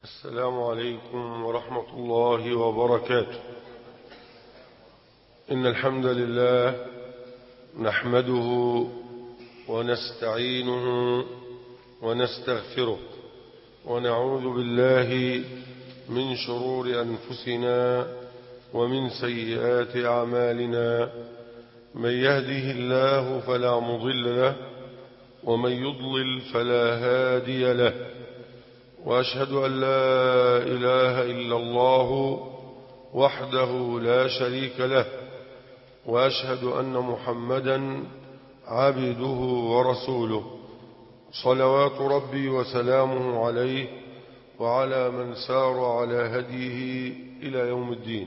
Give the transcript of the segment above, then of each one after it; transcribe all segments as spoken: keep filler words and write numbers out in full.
السلام عليكم ورحمة الله وبركاته. إن الحمد لله نحمده ونستعينه ونستغفره ونعوذ بالله من شرور أنفسنا ومن سيئات أعمالنا. من يهده الله فلا مضل له ومن يضلل فلا هادي له، وأشهد أن لا إله إلا الله وحده لا شريك له، وأشهد أن محمدا عبده ورسوله، صلوات ربي وسلامه عليه وعلى من سار على هديه إلى يوم الدين.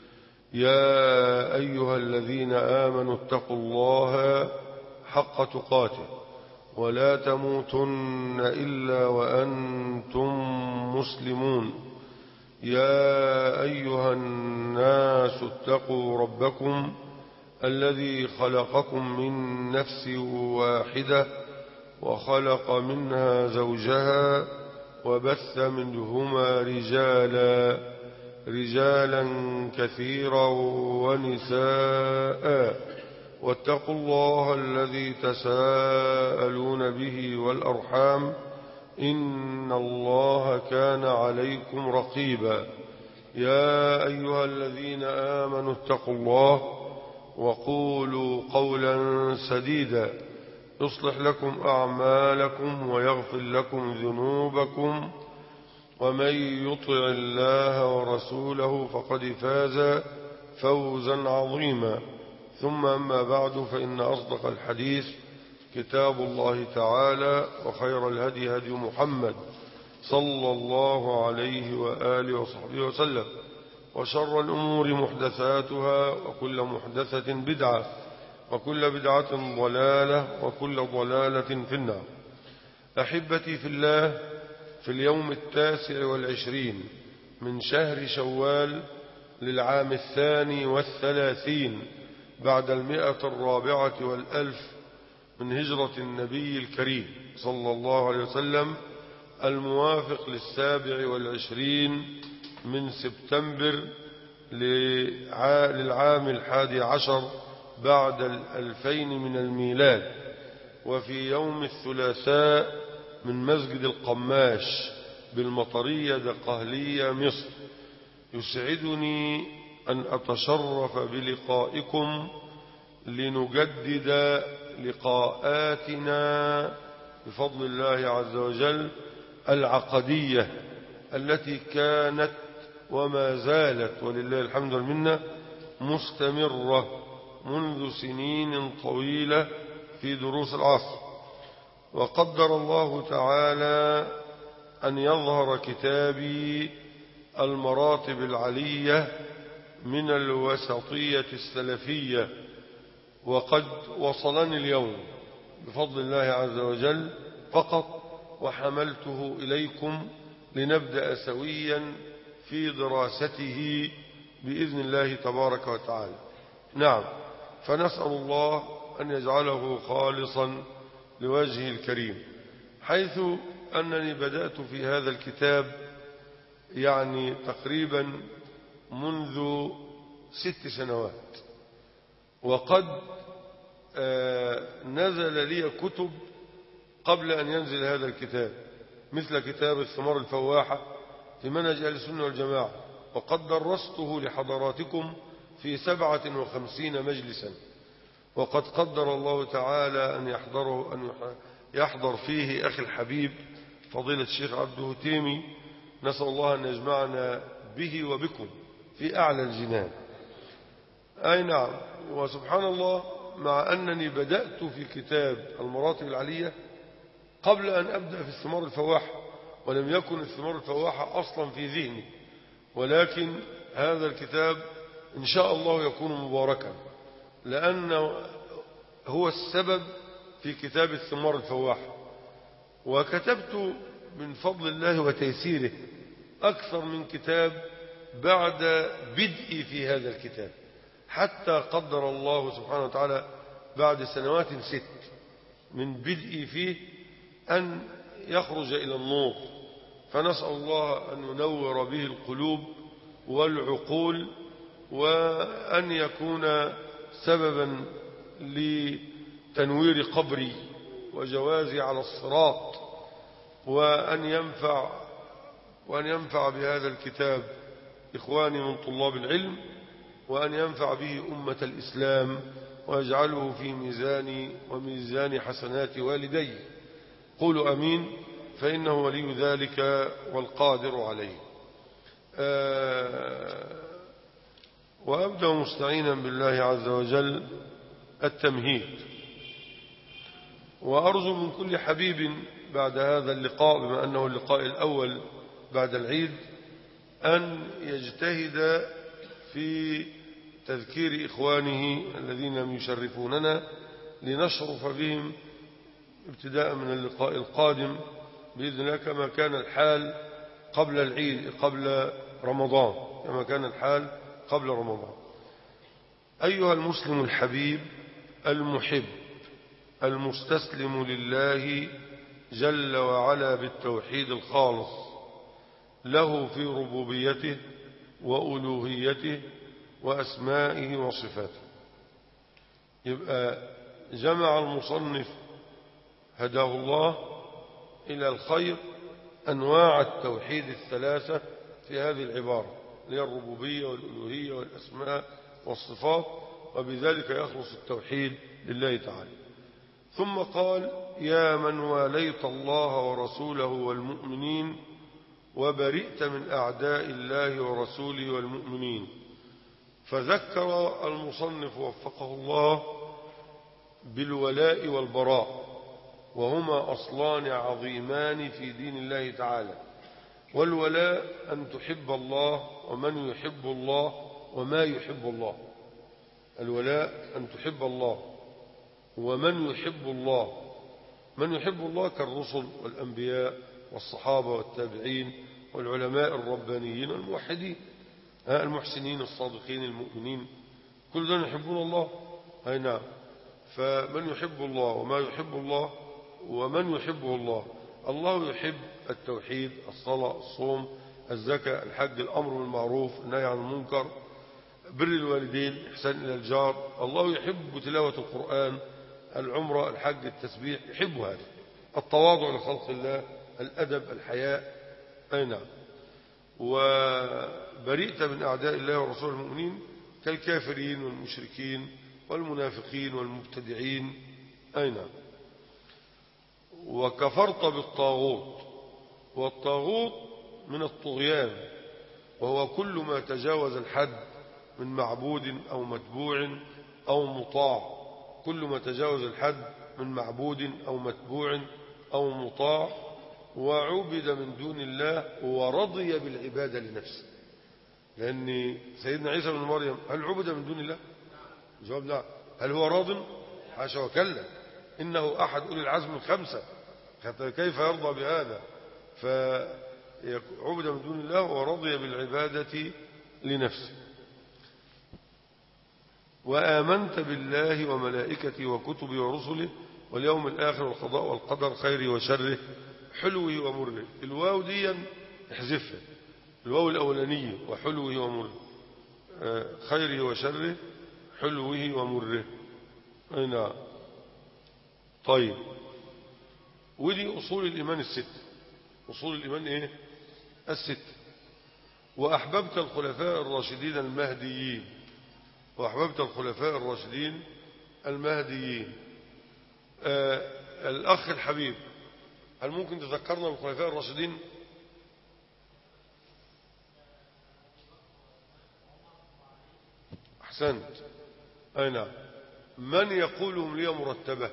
يا أيها الذين آمنوا اتقوا الله حق تقاته ولا تموتن إلا وأنتم مسلمون. يا أيها الناس اتقوا ربكم الذي خلقكم من نفس واحدة وخلق منها زوجها وبث منهما رجالا رجالا كثيرا ونساء، واتقوا الله الذي تساءلون به والأرحام إن الله كان عليكم رقيبا. يا أيها الذين آمنوا اتقوا الله وقولوا قولا سديدا يصلح لكم أعمالكم ويغفر لكم ذنوبكم، ومن يطع الله ورسوله فقد فاز فوزا عظيما. ثم أما بعد، فإن أصدق الحديث كتاب الله تعالى، وخير الهدي هدي محمد صلى الله عليه وآله وصحبه وسلم، وشر الأمور محدثاتها، وكل محدثة بدعة، وكل بدعة ضلالة، وكل ضلالة في النار. أحبتي في الله، في اليوم التاسع والعشرين من شهر شوال للعام الثاني والثلاثين بعد المئة الرابعة والألف من هجرة النبي الكريم صلى الله عليه وسلم، الموافق للسابع والعشرين من سبتمبر للعام الحادي عشر بعد الألفين من الميلاد، وفي يوم الثلاثاء من مسجد القماش بالمطرية دقهلية مصر. يسعدني أن أتشرف بلقائكم لنجدد لقاءاتنا بفضل الله عز وجل العقدية التي كانت وما زالت ولله الحمد والمنة مستمرة منذ سنين طويلة في دروس العصر. وقدر الله تعالى أن يظهر كتابي المراتب العلية من الوسطية السلفية، وقد وصلني اليوم بفضل الله عز وجل فقط، وحملته إليكم لنبدأ سويا في دراسته بإذن الله تبارك وتعالى. نعم، فنسأل الله أن يجعله خالصا لوجهه الكريم، حيث أنني بدأت في هذا الكتاب يعني تقريبا منذ ست سنوات، وقد نزل لي كتب قبل أن ينزل هذا الكتاب، مثل كتاب الثمار الفواحة في منهج أهل السنة والجماعة، وقد درسته لحضراتكم في سبعة وخمسين مجلسا، وقد قدر الله تعالى أن يحضره أن يحضر فيه أخي الحبيب فضيلة الشيخ عبده تيمي، نسأل الله أن يجمعنا به وبكم في أعلى الجنان. أي نعم. وسبحان الله، مع أنني بدأت في كتاب المراتب العلية قبل أن أبدأ في الثمار الفواحة، ولم يكن الثمار الفواحة أصلا في ذهني، ولكن هذا الكتاب إن شاء الله يكون مباركا، لأنه هو السبب في كتاب الثمار الفواحة. وكتبت من فضل الله وتيسيره أكثر من كتاب بعد بدئي في هذا الكتاب، حتى قدر الله سبحانه وتعالى بعد سنوات ست من بدئي فيه أن يخرج إلى النور. فنسأل الله أن ينور به القلوب والعقول، وأن يكون سببا لتنوير قبري وجوازي على الصراط، وأن ينفع وأن ينفع بهذا الكتاب إخواني من طلاب العلم، وأن ينفع به أمة الإسلام، ويجعله في ميزاني وميزان حسنات والدي. قولوا أمين، فإنه ولي ذلك والقادر عليه. آه وأبدأ مستعينا بالله عز وجل التمهيد، وأرجو من كل حبيب بعد هذا اللقاء، بما أنه اللقاء الأول بعد العيد، أن يجتهد في تذكير إخوانه الذين يشرفوننا لنشرف بهم ابتداء من اللقاء القادم بإذن الله، كما كان الحال قبل العيد قبل رمضان كما كان الحال قبل رمضان. أيها المسلم الحبيب المحب المستسلم لله جل وعلا بالتوحيد الخالص له في ربوبيته وألوهيته وأسمائه وصفاته. يبقى جمع المصنف هداه الله إلى الخير أنواع التوحيد الثلاثة في هذه العبارة، اللي هي الربوبية والألوهية والأسماء والصفات، وبذلك يخلص التوحيد لله تعالى. ثم قال: يا من واليت الله ورسوله والمؤمنين وبرئت من أعداء الله ورسوله والمؤمنين. فذكر المصنف وفقه الله بالولاء والبراء، وهما أصلان عظيمان في دين الله تعالى. والولاء أن تحب الله ومن يحب الله وما يحب الله. الولاء أن تحب الله ومن يحب الله. من يحب الله كالرسل والأنبياء والصحابة والتابعين والعلماء الربانيين والموحدين المحسنين الصادقين المؤمنين، كل ذلك يحبون الله. أي نعم. فمن يحب الله وما يحب الله ومن يحبه الله. الله يحب التوحيد، الصلاة، الصوم، الزكاة، الحج، الأمر بالمعروف، النهي عن المنكر، بر الوالدين، إحسان إلى الجار. الله يحب تلاوة القرآن، العمرة، الحج، التسبيح، يحب هذا. التواضع لخلق الله، الأدب، الحياء. أي نعم. وبرئت من أعداء الله ورسول المؤمنين كالكافرين والمشركين والمنافقين والمبتدعين. أي نعم. وكفرت بالطاغوت، والطاغوت من الطغيان، وهو كل ما تجاوز الحد من معبود أو متبوع أو مطاع. كل ما تجاوز الحد من معبود أو متبوع أو مطاع وعبد من دون الله ورضي بالعبادة لنفسه. لأن سيدنا عيسى بن مريم هل عبد من دون الله؟ جواب لا. هل هو راض؟ حاشا وكلا، إنه أحد أولي العزم الخمسة، كيف يرضى بهذا؟ فعبد من دون الله ورضي بالعبادة لنفسه. وآمنت بالله وملائكته وكتبه ورسله واليوم الآخر والقضاء والقدر خيره وشره حلوه ومره. الواو دي احذفها، الواو الأولانية، وحلوه ومره، خيره وشره حلوه ومره. أي نعم. طيب، ودي أصول الإيمان الست. أصول الإيمان إيه؟ الست. وأحببت الخلفاء الراشدين المهديين وأحببت الخلفاء الراشدين المهديين. آه الأخ الحبيب، هل ممكن تذكرنا بالخلفاء الراشدين؟ أحسنت. أي نعم. من يقولهم لي مرتبة؟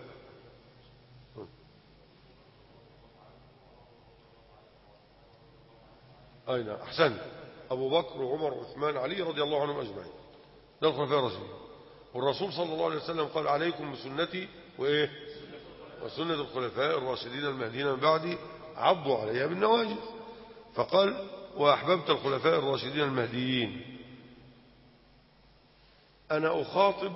أي نعم. أحسنت. أبو بكر وعمر وعثمان علي رضي الله عنهم أجمعين، ده الخلفاء الراشدين. والرسول صلى الله عليه وسلم قال: عليكم بسنتي وإيه؟ وسنة الخلفاء الراشدين المهديين من بعدي عضوا عليها بالنواجذ. فقال: وأحببت الخلفاء الراشدين المهديين. أنا أخاطب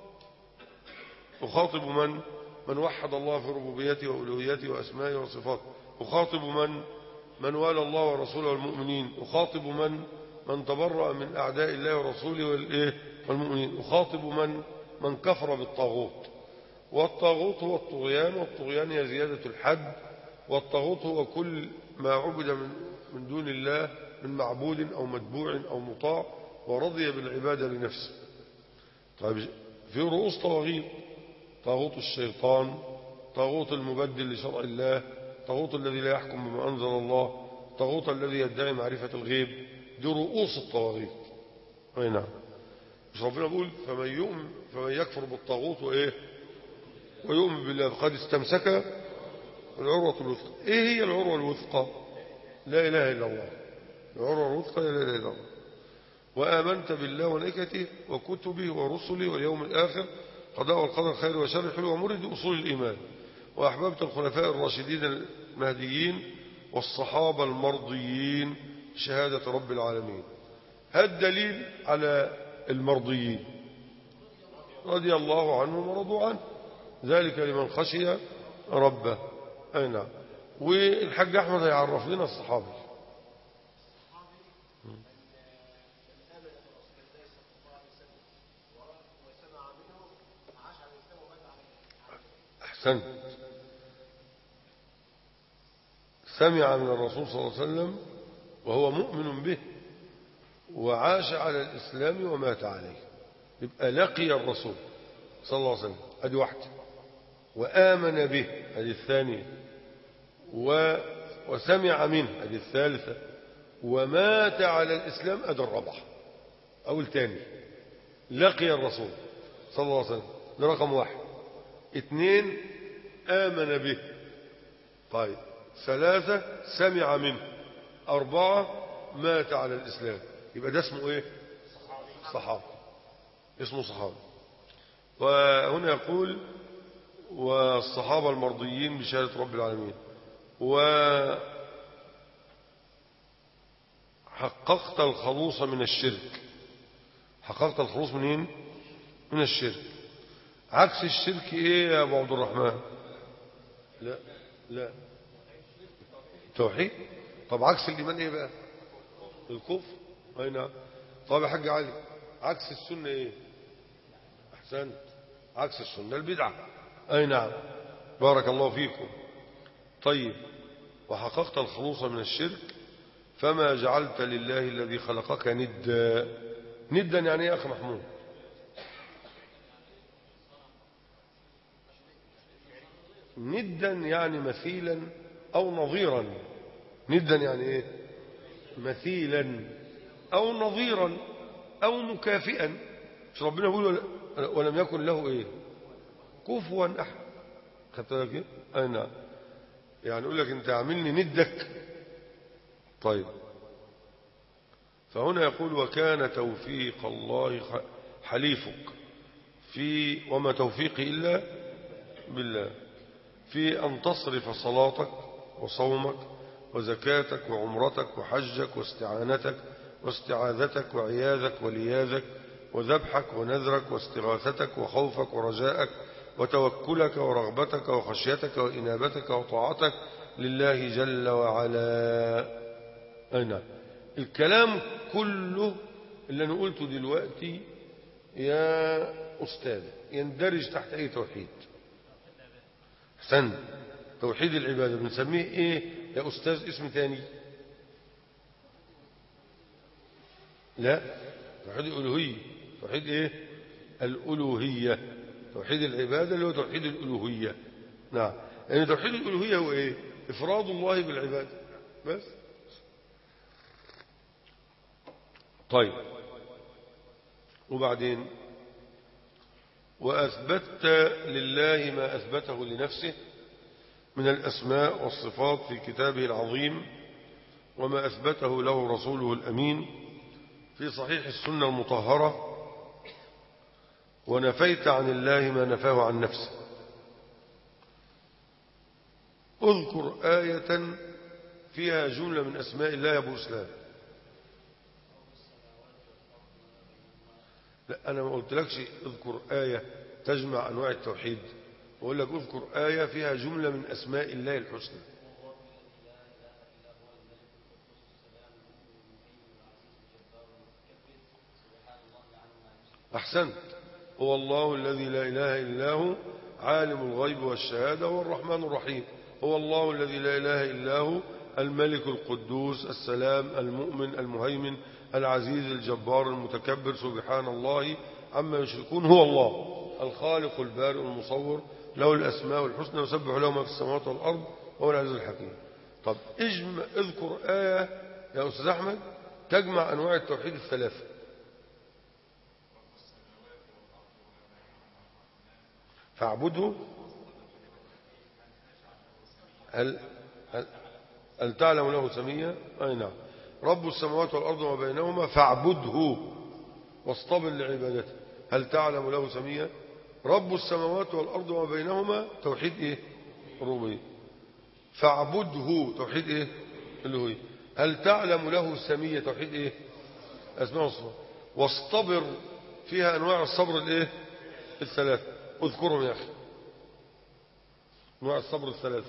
أخاطب من من وحد الله في ربوبيته وألوهيته وأسمائه وصفاته. أخاطب من من والى الله ورسوله والمؤمنين، أخاطب من من تبرأ من أعداء الله ورسوله والإيه والمؤمنين، أخاطب من من كفر بالطاغوت. والطاغوت هو الطغيان، والطغيان هي زيادة الحد، والطاغوت هو كل ما عبد من من دون الله من معبود أو متبوع أو مطاع ورضي بالعبادة لنفسه. طيب في رؤوس طواغيت: طاغوت الشيطان، طاغوت المبدل لشرع الله، طاغوت الذي لا يحكم بما أنزل الله، طاغوت الذي يدعي معرفة الغيب. دي رؤوس الطواغيت. أي نعم. مش ربنا بيقول فمن يؤمن فمن يكفر بالطاغوت وإيه ويؤمن بالله فقد استمسك العروة الوثقى. إيه هي العروة الوثقى؟ لا إله إلا الله. العروة الوثقى لا إله إلا الله. وآمنت بالله وملائكته وكتبه ورسله واليوم الآخر، قضاء والقدر خير وشر حلو ومر، دي أصول الإيمان. وأحببت الخلفاء الراشدين المهديين والصحابة المرضيين شهادة رب العالمين. هذا الدليل على المرضيين: رضي الله عنهم ورضوا عنه، ذلك لمن خشي ربه. أي نعم. والحاج أحمد هيعرف لنا الصحابي. أحسنت. سمع من الرسول صلى الله عليه وسلم وهو مؤمن به وعاش على الإسلام ومات عليه، يبقى لقي الرسول صلى الله عليه وسلم، هذه واحدة. وآمن به، هذه الثانية. و... وسمع منه، هذه الثالثة. ومات على الإسلام، هذه الرابعة أو الثاني. لقي الرسول صلى الله عليه وسلم، ده رقم واحد. اثنين، آمن به. طيب ثلاثة، سمع منه. أربعة، مات على الإسلام. يبقى ده اسمه إيه؟ صحابي. اسمه صحابي. وهنا يقول والصحابة المرضيين بشهادة رب العالمين. وحققت الخلوص من الشرك. حققت الخلوص منين؟ من الشرك. عكس الشرك ايه يا ابو عبد الرحمن؟ لا لا توحيد. طب عكس الايمان ايه بقى؟ الكفر. اي نعم. طب يا حاج علي، عكس السنه ايه؟ احسنت. عكس السنه البدعه. اي نعم، بارك الله فيكم. طيب وحققت الخلوص من الشرك، فما جعلت لله الذي خلقك ندا. ندا يعني ايه يا اخي محمود؟ ندا يعني مثيلا او نظيرا. ندا يعني ايه؟ مثيلا او نظيرا او مكافئا. مش ربنا يقول ولم يكن له ايه؟ كفوا احد. خدت بالك ايه؟ اي نعم. يعني يقول لك انت عاملني ندك. طيب فهنا يقول وكان توفيق الله حليفك في وما توفيقي إلا بالله في أن تصرف صلاتك وصومك وزكاتك وعمرتك وحجك واستعانتك واستعاذتك وعياذك ولياذك وذبحك ونذرك واستغاثتك وخوفك ورجاءك وتوكلك ورغبتك وخشيتك وإنابتك وطاعتك لله جل وعلا. أين الكلام كله اللي أنا قلته دلوقتي يا أستاذ يندرج تحت أي توحيد؟ حسن. توحيد العبادة بنسميه إيه يا أستاذ؟ اسم تاني؟ لا، توحيد الألوهية. توحيد إيه؟ الألوهية. توحيد العبادة اللي هو توحيد الألوهية. نعم. يعني توحيد الألوهية هو إيه؟ إفراد الله بالعبادة بس. طيب وبعدين وأثبتت لله ما أثبته لنفسه من الأسماء والصفات في كتابه العظيم وما أثبته له رسوله الأمين في صحيح السنة المطهرة، ونفيت عن الله ما نفاه عن نفسه. اذكر آية فيها جملة من أسماء الله يا أبو إسلام. لا أنا ما قلت لكش اذكر آية تجمع أنواع التوحيد، وأقول لك اذكر آية فيها جملة من أسماء الله الحسنى. أحسنت. هو الله الذي لا إله إلا هو عالم الغيب والشهادة هو الرحمن الرحيم. هو الله الذي لا إله إلا هو الملك القدوس السلام المؤمن المهيمن العزيز الجبار المتكبر سبحان الله عما يشركون. هو الله الخالق البارئ المصور له الأسماء الحسنى يسبح له ما في السماوات والأرض وهو العزيز الحكيم. طب اجمع اذكر آية يا أستاذ أحمد تجمع أنواع التوحيد الثلاثة. فاعبده هل, هل, هل تعلم له سميا؟ أي نعم. رب السماوات والأرض وما بينهما فاعبده واصطبر لعبادته. هل تعلم له سميا؟ رب السماوات والأرض وما بينهما توحيد إيه؟ ربوبية. فاعبده توحيد إيه؟ الألوهية. هل تعلم له سميا؟ توحيد إيه؟ أسماء وصفات. واصطبر فيها أنواع الصبر الإيه؟ الثلاثة. اذكرهم يا أخي أنواع الصبر الثلاثة.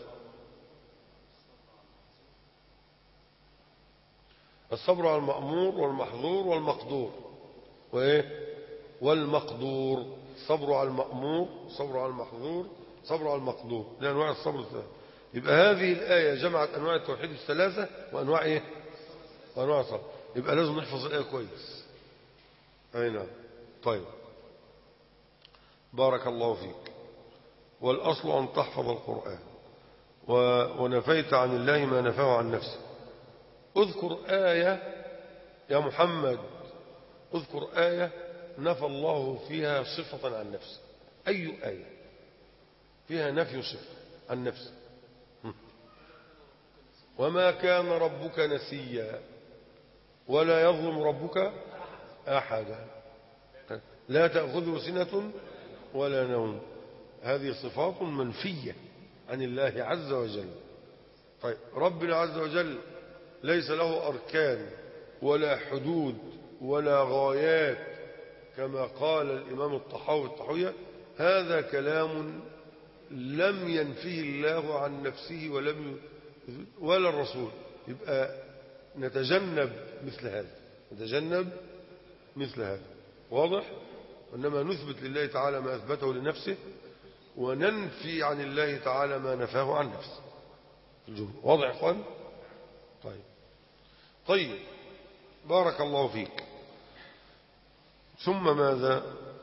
الصبر على المأمور والمحظور والمقدور وإيه؟ والمقدور. صبر على المأمور صبر على المحظور صبر على المقدور. دي أنواع الصبر الثلاثة. يبقى هذه الآية جمعت أنواع التوحيد الثلاثة وأنواع إيه؟ وأنواع الصبر. يبقى لازم نحفظ الآية كويس. أي نعم. طيب بارك الله فيك. والأصل أن تحفظ القرآن ونفيت عن الله ما نفاه عن نفسه. اذكر آية يا محمد اذكر آية نفى الله فيها صفة عن نفسه. أي آية فيها نفي صفة عن نفسه؟ وما كان ربك نسيا ولا يظلم ربك أحدا لا تأخذه سنة ولا نوم. هذه صفات منفية عن الله عز وجل. طيب ربنا عز وجل ليس له أركان ولا حدود ولا غايات كما قال الإمام الطحاوي الطحوية. هذا كلام لم ينفيه الله عن نفسه ولم ولا الرسول. يبقى نتجنب مثل هذا نتجنب مثل هذا واضح. وإنما نثبت لله تعالى ما أثبته لنفسه وننفي عن الله تعالى ما نفاه عن نفسه. الجملة واضح يا اخوان؟ طيب طيب بارك الله فيك. ثم ماذا؟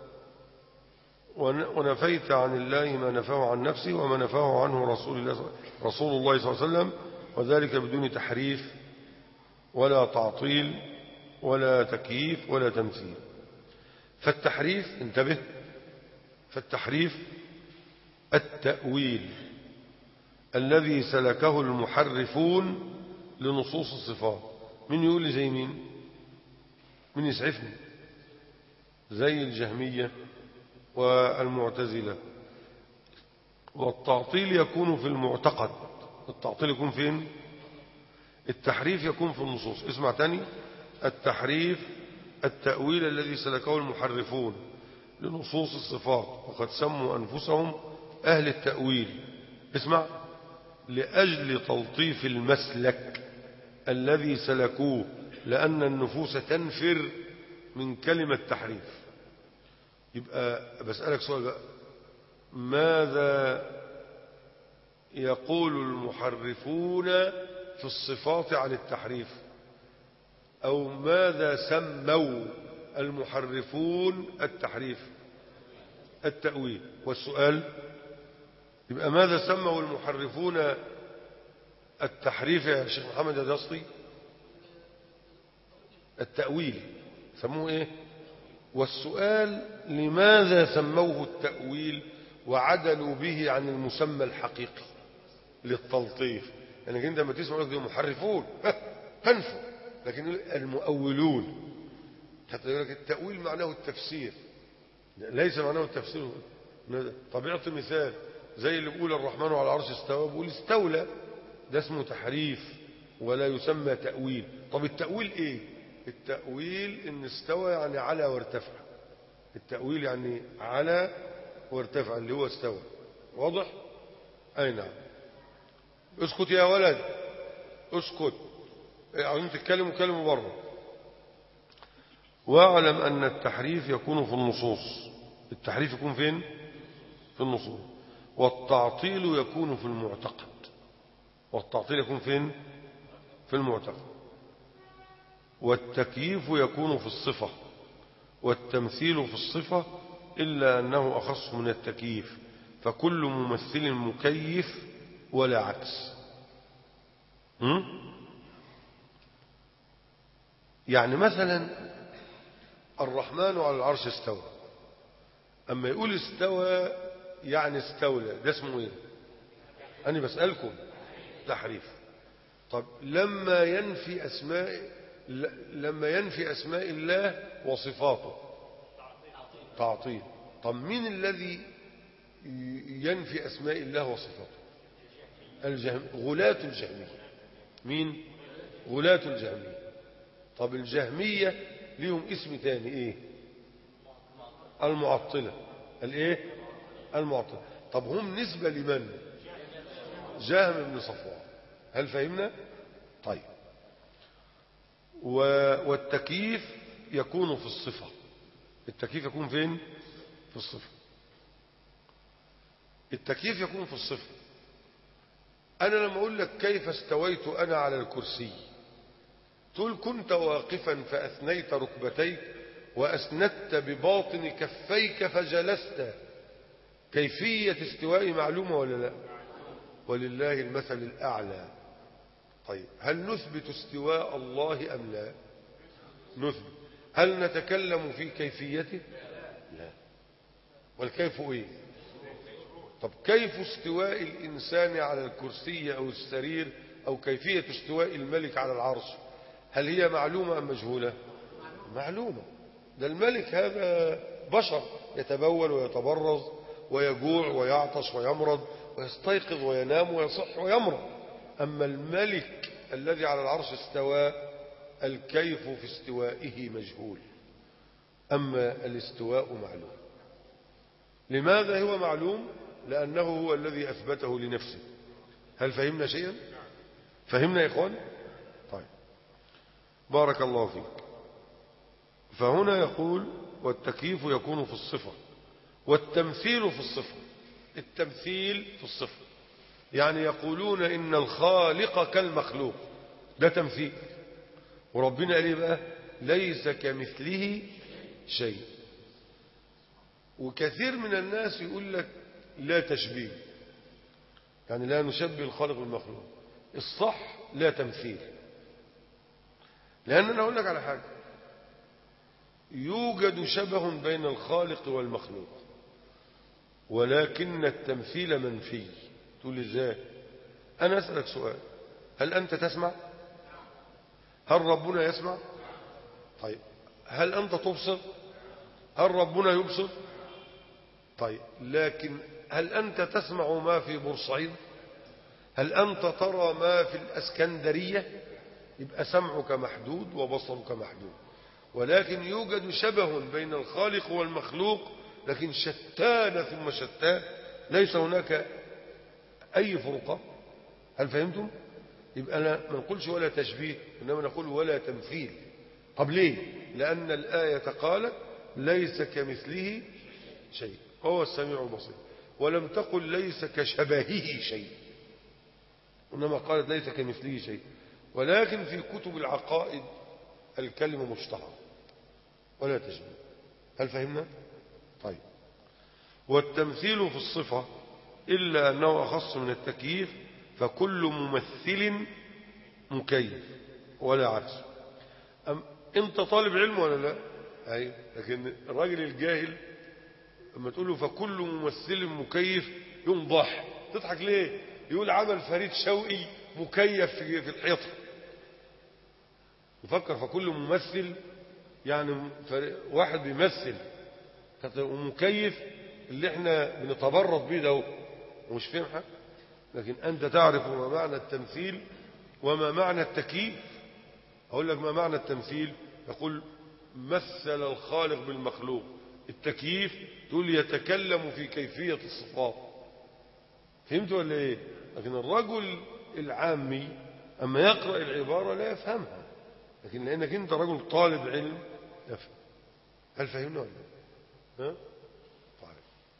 ونفيت عن الله ما نفاه عن نفسه وما نفاه عنه رسول الله رسول الله صلى الله عليه وسلم وذلك بدون تحريف ولا تعطيل ولا تكييف ولا تمثيل. فالتحريف انتبه فالتحريف التأويل الذي سلكه المحرفون لنصوص الصفات. من يقول لي زي مين؟ من يسعفني؟ زي الجهمية والمعتزلة. والتعطيل يكون في المعتقد. التعطيل يكون فين؟ التحريف يكون في النصوص. اسمع تاني. التحريف التأويل الذي سلكه المحرفون لنصوص الصفات وقد سموا أنفسهم أهل التأويل. اسمع. لأجل تلطيف المسلك الذي سلكوه لأن النفوس تنفر من كلمة تحريف. يبقى بسألك سؤال بقى. ماذا يقول المحرفون في الصفات عن التحريف؟ أو ماذا سموا المحرفون التحريف؟ التأويل. والسؤال يبقى ماذا سموا المحرفون التحريف يا شيخ محمد الدسطي؟ التأويل. سموه ايه؟ والسؤال لماذا سموه التأويل وعدلوا به عن المسمى الحقيقي؟ للتلطيف. يعني انت لما تسمع لك محرفون هنفوا لكن المؤولون. حتى يقول لك التأويل معناه التفسير ليس معناه التفسير. طب اعطي مثال. زي اللي بيقول الرحمن على العرش استوى بيقول استولى. ده اسمه تحريف ولا يسمى تأويل. طب التأويل ايه؟ التأويل ان استوى يعني على وارتفع. التأويل يعني على وارتفع اللي هو استوى. واضح؟ اي نعم. اسكت يا ولد اسكت. عاوزين تتكلموا كلموا بره. واعلم أن التحريف يكون في النصوص. التحريف يكون فين؟ في النصوص. والتعطيل يكون في المعتقد. والتعطيل يكون فين؟ في المعتقد. والتكييف يكون في الصفة. والتمثيل في الصفة إلا أنه أخص من التكييف، فكل ممثل مكيف ولا عكس. م? يعني مثلا الرحمن على العرش استوى، أما يقول استوى يعني استولى، ده اسمه ايه؟ أنا بسألكم. تحريف. طب لما ينفي أسماء لما ينفي أسماء الله وصفاته تعطيل. طب مين الذي ينفي أسماء الله وصفاته؟ الجهم... غلاة الجهمية. مين؟ غلاة الجهمية. طب الجهمية ليهم اسم تاني ايه؟ المعطلة. الايه؟ المعطلة. طب هم نسبة لمن؟ جهم بن صفوان. هل فهمنا؟ طيب. و... والتكييف يكون في الصفة. التكييف يكون فين؟ في الصفة. التكييف يكون في الصفة. أنا لما أقول لك كيف استويت أنا على الكرسي، تقول كنت واقفا فأثنيت ركبتيك وأسندت بباطن كفيك فجلست. كيفية استوائي معلومة ولا لا؟ ولله المثل الأعلى. طيب هل نثبت استواء الله أم لا؟ نثبت. هل نتكلم في كيفيته؟ لا. والكيف ايه؟ طب كيف استواء الإنسان على الكرسي أو السرير أو كيفية استواء الملك على العرش، هل هي معلومة أم مجهولة؟ معلومة. ده الملك هذا بشر يتبول ويتبرز ويجوع ويعطش ويمرض ويستيقظ وينام ويصح ويمرض. أما الملك الذي على العرش استوى، الكيف في استوائه مجهول، أما الاستواء معلوم. لماذا هو معلوم؟ لأنه هو الذي أثبته لنفسه. هل فهمنا شيئا؟ فهمنا يا إخوان؟ طيب بارك الله فيك. فهنا يقول والتكييف يكون في الصفة والتمثيل في الصفة. التمثيل في الصفة يعني يقولون إن الخالق كالمخلوق، ده تمثيل. وربنا قال ايه بقى؟ ليس كمثله شيء. وكثير من الناس يقول لك لا تشبيه، يعني لا نشبه الخالق بالمخلوق. الصح لا تمثيل. لأن أنا أقول لك على حاجة، يوجد شبه بين الخالق والمخلوق ولكن التمثيل منفي. تقول ازاي؟ أنا أسألك سؤال، هل أنت تسمع؟ هل ربنا يسمع؟ طيب هل أنت تبصر؟ هل ربنا يبصر؟ طيب لكن هل أنت تسمع ما في بورسعيد؟ هل أنت ترى ما في الأسكندرية؟ يبقى سمعك محدود وبصرك محدود. ولكن يوجد شبه بين الخالق والمخلوق لكن شتان ثم شتان، ليس هناك أي فرقة. هل فهمتم؟ يبقى أنا ما نقولش ولا تشبيه، إنما نقول ولا تمثيل. طب ليه؟ لأن الآية قالت ليس كمثله شيء هو السميع البصير، ولم تقل ليس كشبهه شيء، إنما قالت ليس كمثله شيء. ولكن في كتب العقائد الكلمة مشتهرة ولا تشبيه. هل فهمنا؟ طيب. والتمثيل في الصفة إلا أنه أخص من التكييف، فكل ممثل مكيف ولا عكس. أم أنت طالب علم ولا لا؟ أي. لكن الراجل الجاهل لما تقول له فكل ممثل مكيف يوم ضاح. تضحك ليه؟ يقول عمل فريد شوقي مكيف في الحيطة. يفكر فكل ممثل يعني واحد بيمثل، ومكيف اللي احنا بنتبرد بيه ده ومش فاهم حاجه. لكن انت تعرف ما معنى التمثيل وما معنى التكييف. اقول لك ما معنى التمثيل، يقول مثل الخالق بالمخلوق. التكييف تقول يتكلم في كيفية الصفات. فهمت ولا ايه؟ لكن الرجل العامي اما يقرأ العبارة لا يفهمها، لكن لانك انت رجل طالب علم هل فهمنا ولا لا؟ ها؟ طيب.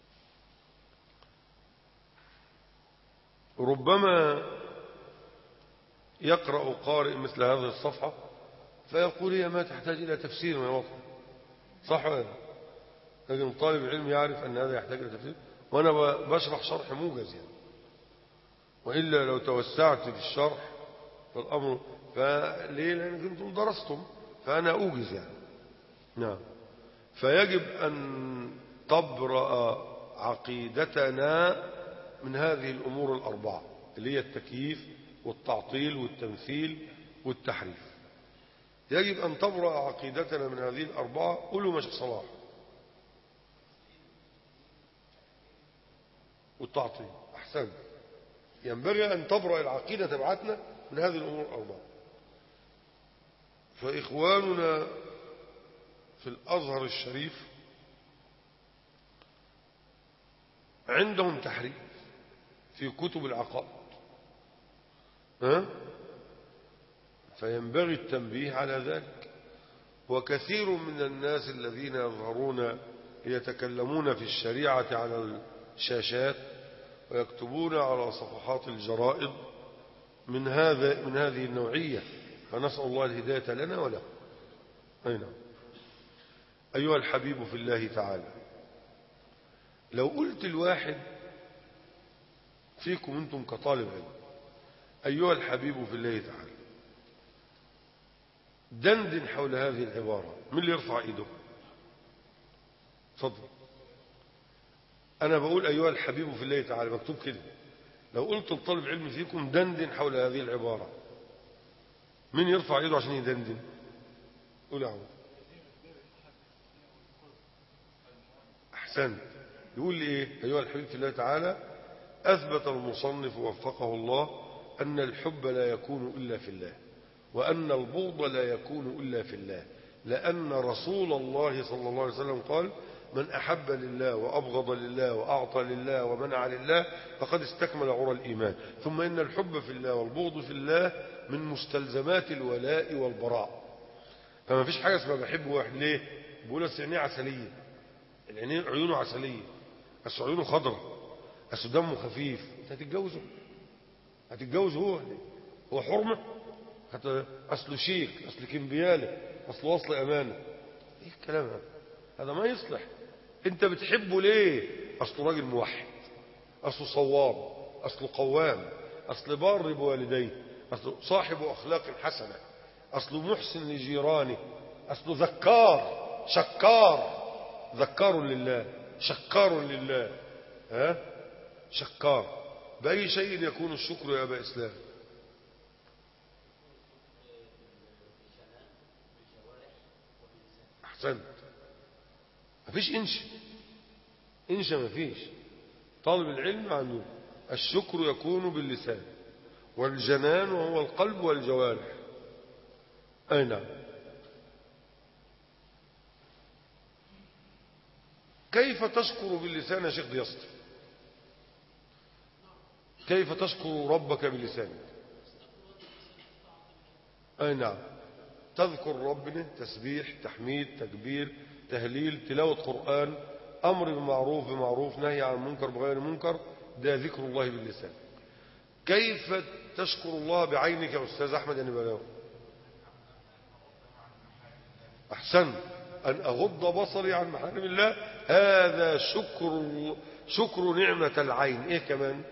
ربما يقرأ قارئ مثل هذه الصفحة فيقول هي ما تحتاج إلى تفسير من الوطن، صح ولا لا؟ لكن طالب العلم يعرف أن هذا يحتاج إلى تفسير، وأنا بشرح شرح موجز يعني، وإلا لو توسعت في الشرح فالأمر فليه؟ لأن كنتم درستم، فأنا أوجز يعني. نعم. فيجب أن تبرأ عقيدتنا من هذه الأمور الأربعة اللي هي التكييف والتعطيل والتمثيل والتحريف. يجب أن تبرأ عقيدتنا من هذه الأربعة. قولوا ماشي صلاح. والتعطيل أحسن. ينبغي أن تبرأ العقيدة تبعتنا من هذه الأمور الأربعة. فإخواننا في الأزهر الشريف عندهم تحريف في كتب العقائد، ها؟ فينبغي التنبيه على ذلك. وكثير من الناس الذين يظهرون يتكلمون في الشريعة على الشاشات ويكتبون على صفحات الجرائد من هذا من هذه النوعية، فنسأل الله الهداية لنا وله. أي نعم. أيها الحبيب في الله تعالى، لو قلت الواحد فيكم أنتم كطالب علم أيها الحبيب في الله تعالى، دندن حول هذه العبارة، من اللي يرفع ايده؟ تفضل. أنا بقول أيها الحبيب في الله تعالى مكتوب كده. لو قلت لطالب علم فيكم دندن حول هذه العبارة، من يرفع ايده عشان يدندن؟ قول أعوذ. أحسنت. يقول لي إيه؟ أيها الحبيب في الله تعالى، أثبت المصنف وفقه الله أن الحب لا يكون إلا في الله، وأن البغض لا يكون إلا في الله، لأن رسول الله صلى الله عليه وسلم قال: من أحب لله وأبغض لله وأعطى لله ومنع لله فقد استكمل عرى الإيمان. ثم إن الحب في الله والبغض في الله من مستلزمات الولاء والبراء. فما فيش حاجة اسمها بحب واحد. ليه؟ بيقول أصل عينيه عسلية، العينين عيونه عسلية، أصل عيونه خضرة، أصل دمه خفيف. أنت هتتجوزه؟ هتتجوز هو؟ هو حرمة؟ أصله شيك، أصله كمبيالة، أصله وصل أمانة. إيه الكلام هذا؟ هذا ما يصلح. أنت بتحبه ليه؟ أصله راجل موحد، أصله صواب، أصله قوام، أصله بار بوالديه، أصله صاحب أخلاق حسنة، أصله محسن لجيرانه، أصله ذكار شكار، ذكار لله شكار لله، ها؟ شكار. بأي شيء يكون الشكر يا أبا إسلام؟ أحسنت. مفيش إنشاء، إنشاء مفيش. طالب العلم عنه الشكر يكون باللسان، والجنان وهو القلب والجوارح. أي نعم. كيف تشكر باللسان يا شيخ دياسطي؟ كيف تشكر ربك بلسانك؟ أي نعم. تذكر ربنا، تسبيح، تحميد، تكبير، تهليل، تلاوة قرآن، أمر بمعروف بمعروف، نهي عن منكر بغير منكر، ده ذكر الله باللسان. كيف تشكر الله بعينك يا أستاذ أحمد يعني بلاو؟ أحسن. أن أغض بصري عن محارم الله، هذا شكر شكر نعمة العين. إيه كمان؟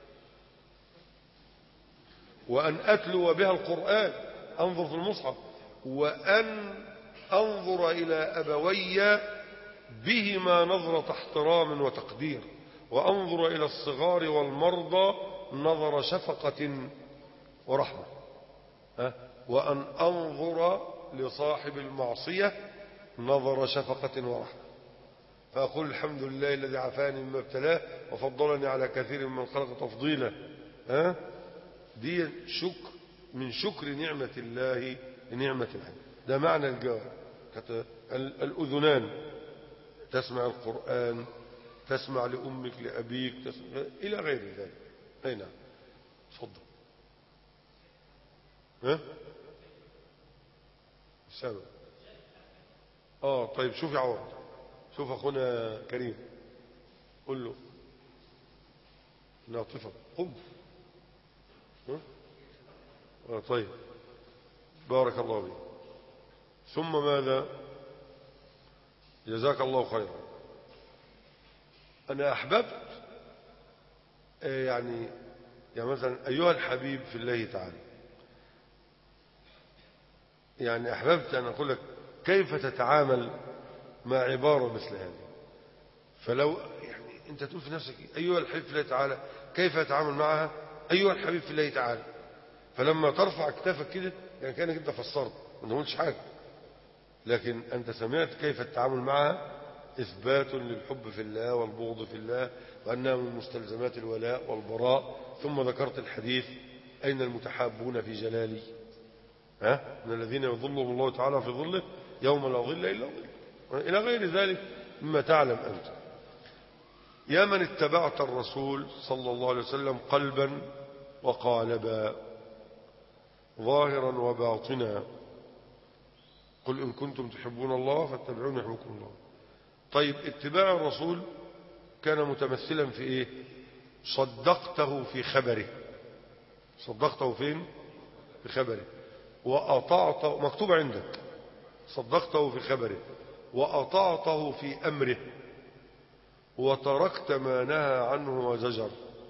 وأن أتلو بها القرآن، أنظر في المصحف، وأن أنظر إلى أبوي بهما نظرة احترام وتقدير، وأنظر إلى الصغار والمرضى نظر شفقة ورحمة، وأن أنظر لصاحب المعصية نظر شفقة ورحمة. فأقول الحمد لله الذي عافاني مما ابتلاه وفضلني على كثير من خلق تفضيلا. ها؟ دي شكر من شكر نعمة الله نعمة العين. ده معنى الجواب. الأذنان تسمع القرآن، تسمع لأمك لأبيك، تسمع إلى غير ذلك. أي نعم. تفضل. ها؟ سبب اه طيب شوف يا عوض، شوف اخونا كريم، قول له ناطفة قم. اه طيب بارك الله فيك. ثم ماذا؟ جزاك الله خيرا. انا احببت يعني يعني مثلا ايها الحبيب في الله تعالى، يعني احببت ان اقول لك كيف تتعامل مع عبارة مثل هذه. فلو يعني انت تقول في نفسك ايها الحبيب في الله تعالى، كيف اتعامل معها؟ ايها الحبيب في الله تعالى. فلما ترفع كتافك كده يعني كانك انت فسرت ما قلتش حاجه، لكن انت سمعت كيف التعامل معها، اثبات للحب في الله والبغض في الله، وانها من مستلزمات الولاء والبراء. ثم ذكرت الحديث اين المتحابون في جلالي، ها من الذين يظلهم الله تعالى في ظله يوم لا ظل الا ظله، الى غير ذلك مما تعلم انت. يا من اتبعت الرسول صلى الله عليه وسلم قلبا وقالبا، ظاهرا وباطنا، قل إن كنتم تحبون الله فاتبعوني يحببكم الله. طيب اتباع الرسول كان متمثلا في ايه؟ صدقته في خبره. صدقته فين؟ في خبره. وأطعته، مكتوب عندك، صدقته في خبره وأطعته في أمره وتركت ما نهى عنه وزجر.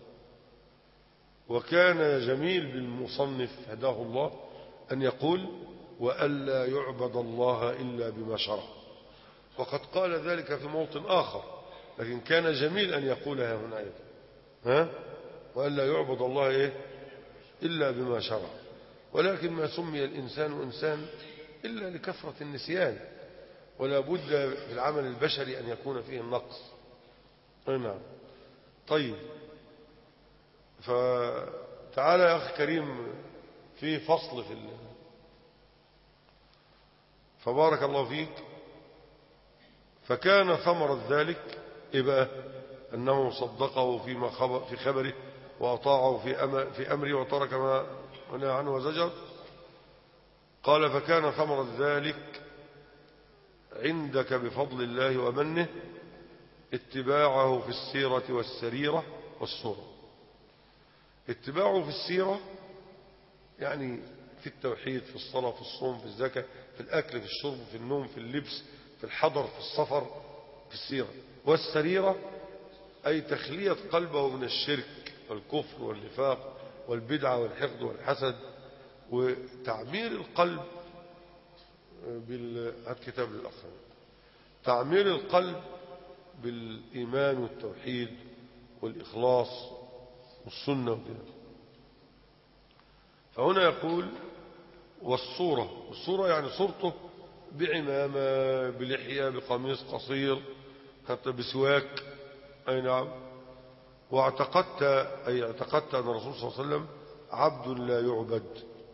وكان جميل بالمصنف هداه الله أن يقول وألا يعبد الله إلا بما شرع، وقد قال ذلك في موطن آخر، لكن كان جميل أن يقولها هنا أيضا، ها وألا يعبد الله إيه؟ إلا بما شرع. ولكن ما سمي الإنسان إنسان إلا لكثرة النسيان، ولا بد في العمل البشري أن يكون فيه النقص. نعم. طيب فتعالى يا أخي كريم في فصل في الله، فبارك الله فيك. فكان ثمرة ذلك إيه بقى؟ أنه صدقه فيما خبر في خبره وأطاعه في, أمر في أمره وترك ما نهى عنه وزجر. قال فكان ثمرة ذلك عندك بفضل الله ومنه اتباعه في السيرة والسريرة والصورة. اتباعه في السيرة يعني في التوحيد، في الصلاة، في الصوم، في الزكاة، في الأكل، في الشرب، في النوم، في اللبس، في الحضر، في السفر، في السيرة. والسريرة أي تخلية قلبه من الشرك والكفر والنفاق والبدعة والحقد والحسد، وتعمير القلب بال... هات كتاب للأخ، تعمير القلب بالإيمان والتوحيد والإخلاص والسنة وكده. فهنا يقول والصورة، والصورة يعني صورته بعمامة، بلحية، بقميص قصير، حتى بسواك. أي نعم. واعتقدت أي اعتقدت أن الرسول صلى الله عليه وسلم عبد لا يعبد.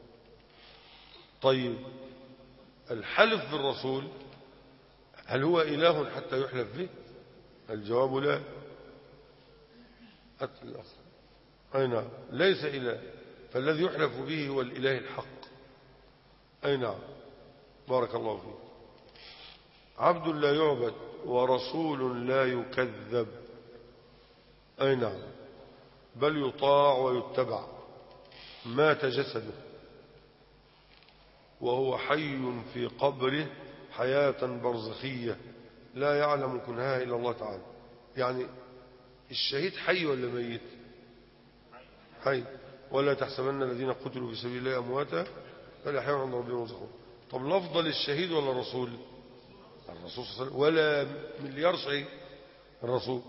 طيب الحلف بالرسول هل هو إله حتى يحلف به؟ الجواب لا. أي نعم ليس إله، فالذي يحلف به هو الإله الحق. أي نعم بارك الله فيك. عبد لا يعبد ورسول لا يكذب. أي نعم بل يطاع ويتبع. مات جسده وهو حي في قبره حياة برزخية لا يعلم كنهها إلا الله تعالى. يعني الشهيد حي ولا ميت؟ حي. ولا تحسبن الذين قتلوا في سبيل الله أمواتا بل أحياء عند ربهم يرزقون. طب الأفضل الشهيد ولا الرسول؟ الرسول صلى الله عليه وسلم، ولا مليار شهيد الرسول.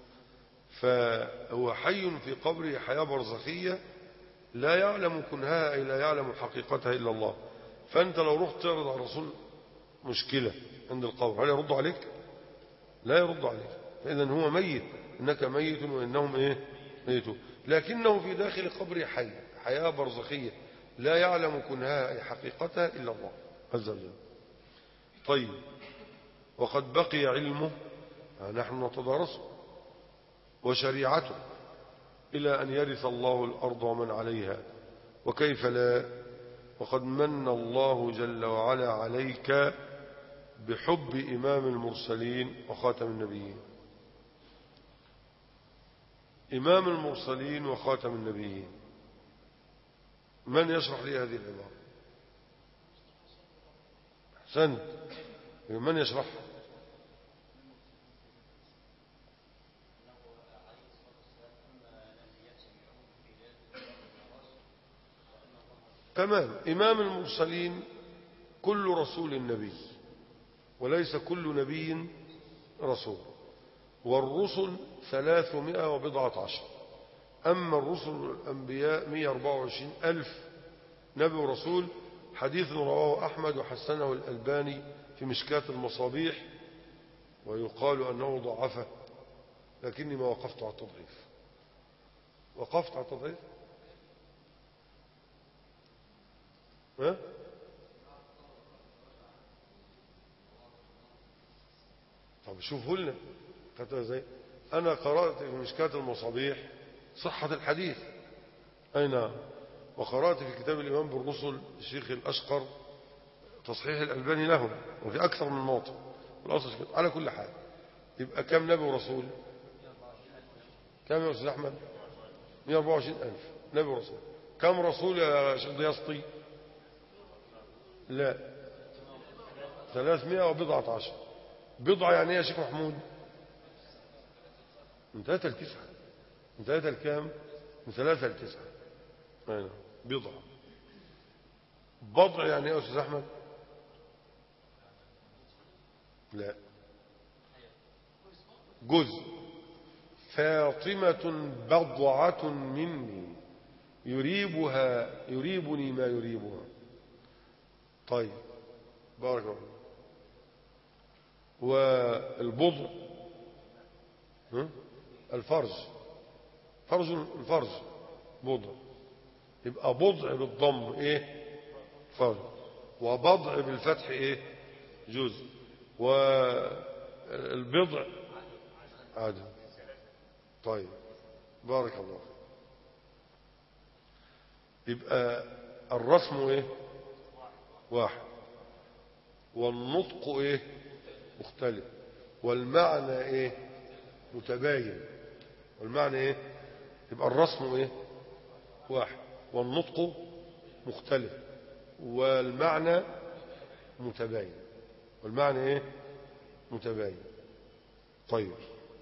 فهو حي في قبره حياة برزخية لا يعلم كنهها أي لا يعلم حقيقتها إلا الله. فأنت لو رحت تعرض على الرسول مشكلة عند القبر، هل يرد عليك؟ لا يرد عليك. فإذا هو ميت، إنك ميت وإنهم إيه؟ ميتون. لكنه في داخل قبره حي حياة برزخية لا يعلم كنهها أي حقيقتها إلا الله عز وجل. طيب وقد بقي علمه نحن نتدارسه وشريعته إلى أن يرث الله الأرض ومن عليها، وكيف لا؟ وقد من الله جل وعلا عليك بحب إمام المرسلين وخاتم النبيين. إمام المرسلين وخاتم النبيين، من يشرح لي هذه العبارة؟ أحسنت، من يشرحها؟ تمام. إمام المرسلين كل رسول نبي، وليس كل نبي رسول، والرسل ثلاثمائة وبضعة عشر. أما الرسل الأنبياء مئة وأربعة وعشرين ألف نبي ورسول. حديث رواه أحمد وحسنه الألباني في مشكاة المصابيح، ويقال أنه ضعفه، لكني ما وقفت على التضعيف. وقفت على التضعيف؟ ها؟ طب شوفوا لنا خدتها ازاي. أنا قرأت في مشكاة المصابيح صحة الحديث، أين؟ وقرأت في كتاب الإمام بالرسل الشيخ الأشقر تصحيح الألباني له، وفي أكثر من موطن. والأصل على كل حال يبقى كم نبي ورسول؟ كم يا أستاذ أحمد؟ مئة وأربعة وعشرين ألف نبي ورسول. كم رسول يا شيخ دياسطي؟ لا، ثلاثمائة وبضعة عشر. بضعة يعني ايه يا شيخ محمود؟ من ثلاثة لتسعة. من ثلاثة لكام؟ من ثلاثة لتسعة. أيوة. بضعة. بضع يعني ايه يا أستاذ أحمد؟ لا، جزء. فاطمة بضعة مني يريبها يريبني ما يريبها. طيب بارك الله. والبضع الفرج، فرج الفرج بضع. يبقى بضع بالضم ايه؟ فرج. وبضع بالفتح ايه؟ جزء. والبضع عدد. طيب بارك الله. يبقى الرسم ايه؟ واحد. والنطق ايه؟ مختلف. والمعنى ايه؟ متباين. والمعنى ايه؟ يبقى الرسم ايه؟ واحد. والنطق مختلف. والمعنى متباين. والمعنى ايه؟ متباين. طيب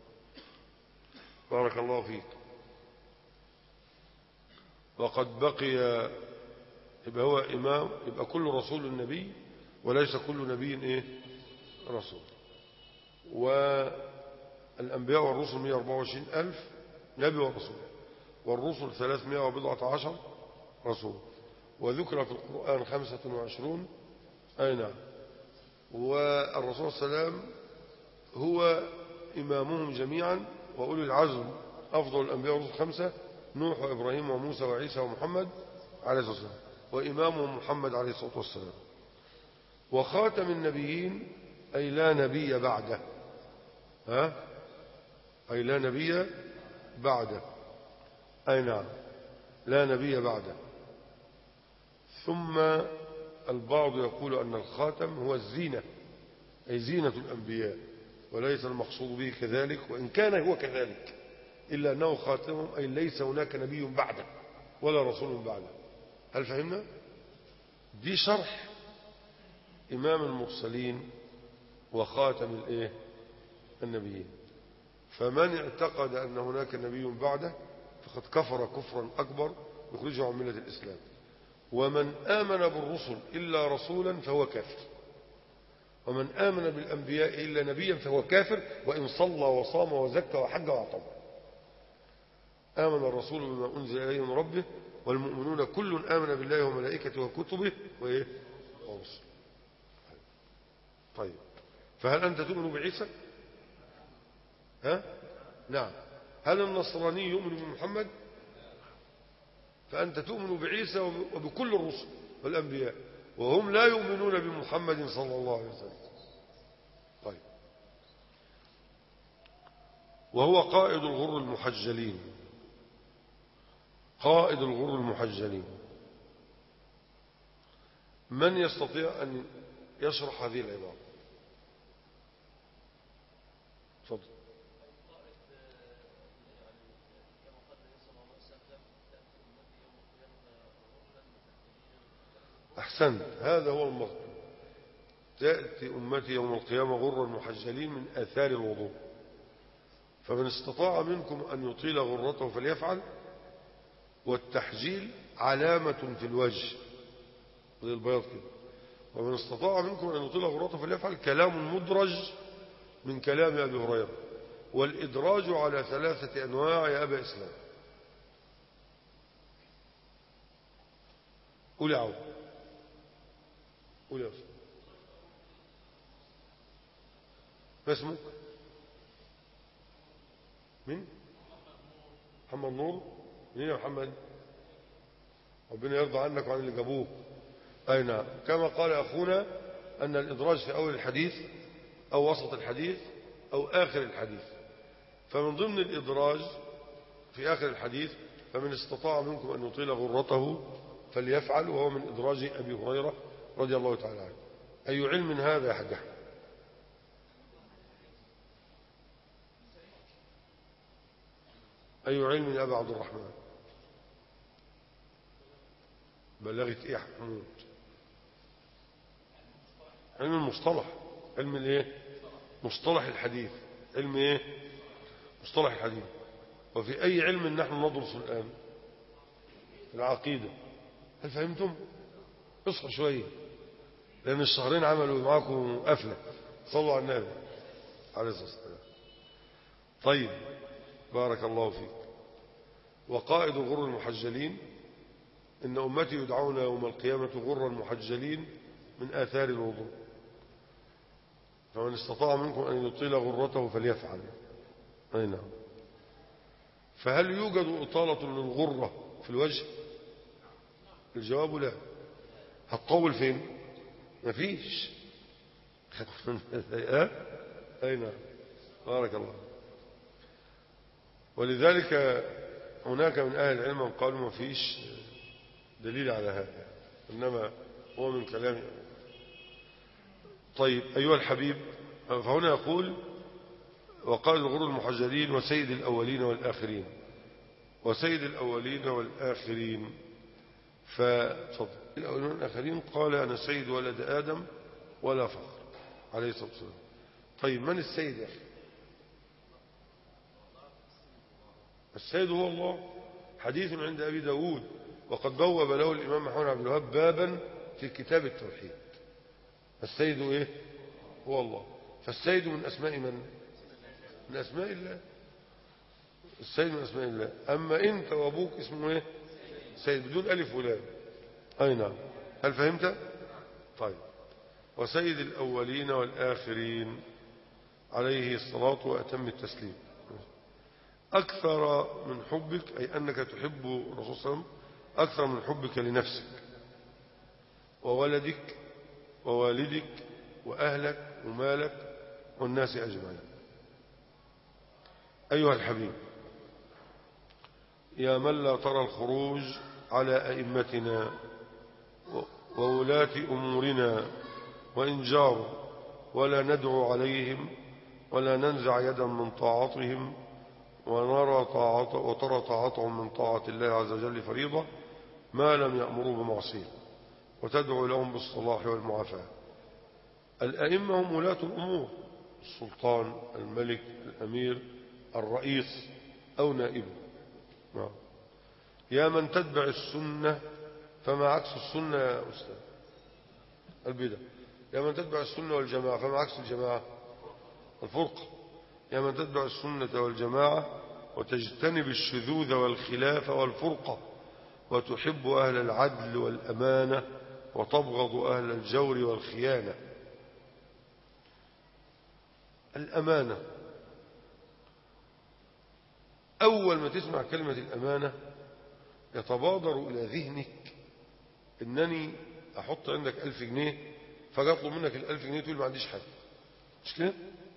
بارك الله فيك. وقد بقي، يبقى هو إمام، يبقى كل رسول النبي، وليس كل نبي ايه؟ رسول. والأنبياء والرسل مئة وأربعة وعشرين ألف نبي ورسول، والرسل ثلاثمائة وبضعة عشر رسول. وذكر في القرآن خمسة وعشرون. أي نعم. والرسول صلى الله عليه وسلم هو إمامهم جميعا. وأولي العزم أفضل الأنبياء والرسل خمسة: نوح وإبراهيم وموسى وعيسى ومحمد عليه الصلاة والسلام، وإمامهم محمد عليه الصلاة والسلام. وخاتم النبيين أي لا نبي بعده. ها؟ أي لا نبي بعده. أي نعم، لا نبي بعده. ثم البعض يقول أن الخاتم هو الزينة، أي زينة الأنبياء، وليس المقصود به كذلك، وإن كان هو كذلك، إلا أنه خاتمهم، أي ليس هناك نبي بعده ولا رسول بعده. هل فهمنا؟ دي شرح إمام المرسلين وخاتم الإيه؟ النبيين. فمن اعتقد أن هناك نبي بعده فقد كفر كفرا أكبر يخرجه عن ملة الإسلام. ومن آمن بالرسل إلا رسولا فهو كافر، ومن آمن بالأنبياء إلا نبيا فهو كافر، وإن صلى وصام وزكى وحج واعتمر. آمن الرسول بما أنزل إليه من ربه والمؤمنون كل آمن بالله وملائكته وكتبه وإيه؟ ورسله. طيب فهل أنت تؤمن بعيسى؟ ها؟ نعم. هل النصراني يؤمن بمحمد؟ فأنت تؤمن بعيسى وبكل الرسل والأنبياء، وهم لا يؤمنون بمحمد صلى الله عليه وسلم. طيب. وهو قائد الغر المحجلين. قائد الغر المحجلين. من يستطيع أن يشرح هذه العبارة؟ أحسنت، هذا هو المطلوب. تأتي أمتي يوم القيامة غرا محجلين من آثار الوضوء، فمن استطاع منكم أن يطيل غرته فليفعل. والتحجيل علامة في الوجه زي البياض كده. ومن استطاع منكم أن يطيل غرته فليفعل كلام مدرج من كلام أبي هريرة. والإدراج على ثلاثة أنواع يا أبا إسلام. قول يا عوض، قول يا أستاذ، ما اسمك؟ مين؟ محمد نور. مين يا محمد؟ ربنا يرضى عنك وعن اللي جابوه. أي نعم، كما قال أخونا أن الإدراج في أول الحديث أو وسط الحديث أو آخر الحديث. فمن ضمن الإدراج في آخر الحديث فمن استطاع منكم أن يطيل غرته فليفعل، وهو من إدراج أبي هريرة رضي الله تعالى عنه. أي علم هذا يا حاج أحمد؟ أي علم يا أبا عبد الرحمن؟ بلغت إيه يا حمود؟ علم المصطلح. علم الايه؟ مصطلح الحديث. علم ايه؟ مصطلح الحديث. وفي أي علم نحن ندرس الآن؟ العقيدة. هل فهمتم؟ اصحوا شوية، لأن الشهرين عملوا معاكم قفلة. صلوا على النبي عليه الصلاة والسلام. طيب، بارك الله فيك. وقائد غر المحجلين: إن أمتي يدعون يوم القيامة غرا محجلين من آثار الوضوء، فمن استطاع منكم أن يطيل غرته فليفعل. أي نعم. فهل يوجد إطالة للغرة في الوجه؟ الجواب لا. هتطول فين؟ مفيش. أي نعم، بارك الله. ولذلك هناك من أهل العلم من قالوا مفيش دليل على هذا، إنما هو من كلام. طيب أيها الحبيب، فهنا يقول: وقال الغر المحجلين وسيد الأولين والآخرين. وسيد الأولين والآخرين، ففضل الأولين والآخرين قال: أنا سيد ولد آدم ولا فخر عليه الصلاة والسلام. طيب من السيد يا أخي؟ السيد هو الله. حديث عند أبي داود، وقد بوب له الإمام محمد عبد الوهاب بابا في كتاب التوحيد. السيد إيه؟ هو الله. فالسيد من أسماء من؟ من أسماء الله. السيد من أسماء الله. أما أنت وأبوك اسمه إيه؟ سيد بدون ألف ولام. أي نعم. هل فهمت؟ طيب. وسيد الأولين والآخرين عليه الصلاة وأتم التسليم. أكثر من حبك، أي أنك تحب الرسول صلى الله عليه وسلم أكثر من حبك لنفسك وولدك ووالدك وأهلك ومالك والناس أجمعين. أيها الحبيب، يا من لا ترى الخروج على أئمتنا وولاة أمورنا وإن جاروا، ولا ندعو عليهم ولا ننزع يدا من طاعتهم، ونرى طاعته وترى طاعتهم من طاعة الله عز وجل فريضة ما لم يأمروا بمعصية، وتدعو لهم بالصلاح والمعافاة. الأئمة هم ولاة الأمور: السلطان، الملك، الأمير، الرئيس أو نائبه. يا من تتبع السنة، فما عكس السنة يا أستاذ؟ البدع. يا من تتبع السنة والجماعة، فما عكس الجماعة؟ الفرقة. يا من تتبع السنة والجماعة وتجتنب الشذوذ والخلاف والفرقة، وتحب أهل العدل والأمانة وتبغض أهل الجور والخيانة. الأمانة، أول ما تسمع كلمة الأمانة يتبادر إلى ذهنك إنني أحط عندك ألف جنيه فجأة أطلب منك الألف جنيه تقول ما عنديش حاجة، مش كده؟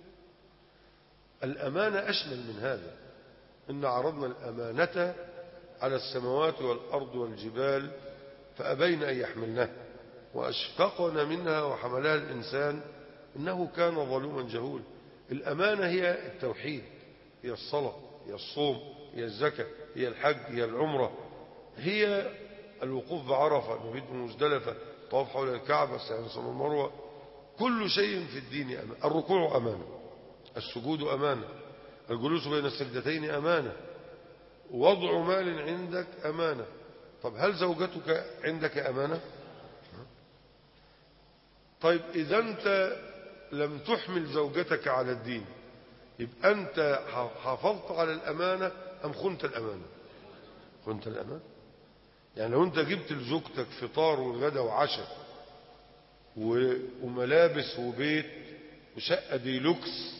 الأمانة أشمل من هذا. إن عرضنا الأمانة على السماوات والأرض والجبال فأبين أن يحملنها وأشفقن منها وحملها الإنسان إنه كان ظلوما جهولا. الأمانة هي التوحيد، هي الصلاة، هي الصوم، هي الزكاة، هي الحج، هي العمرة، هي الوقوف بعرفة، المبيت بمزدلفة، الطواف حول الكعبة، السعي بين الصفا والمروة، كل شيء في الدين أمانة. الركوع أمانة، السجود أمانة، الجلوس بين السجدتين أمانة، وضع مال عندك أمانة. طب هل زوجتك عندك أمانة؟ طيب إذا أنت لم تحمل زوجتك على الدين يبقى أنت حافظت على الأمانة أم خنت الأمانة؟ خنت الأمانة. يعني لو أنت جبت لزوجتك فطار وغدا وعشاء وملابس وبيت وشقة ديلوكس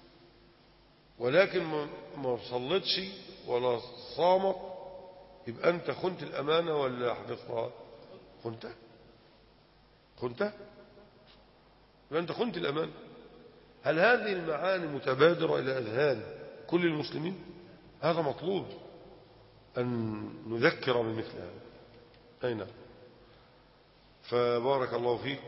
ولكن ما صلتش ولا صامت، يبقى أنت خنت الأمانة ولا حفظتها؟ خنتها خنتها يبقى أنت خنت الأمانة. هل هذه المعاني متبادرة إلى أذهان كل المسلمين؟ هذا مطلوب أن نذكر بمثل هذا. أي نعم. فبارك الله فيك.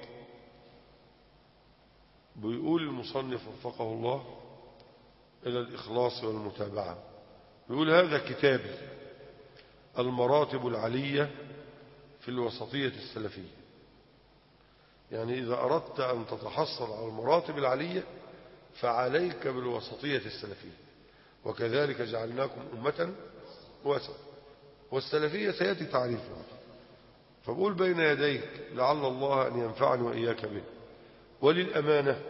بيقول المصنف وفقه الله إلى الإخلاص والمتابعة، بيقول هذا كتابي المراتب العلية في الوسطية السلفية. يعني إذا أردت أن تتحصل على المراتب العلية فعليك بالوسطية السلفية، وكذلك جعلناكم أمة وسط. والسلفية سيأتي تعريفها. فبقول بين يديك لعل الله أن ينفعني وإياك به. وللأمانة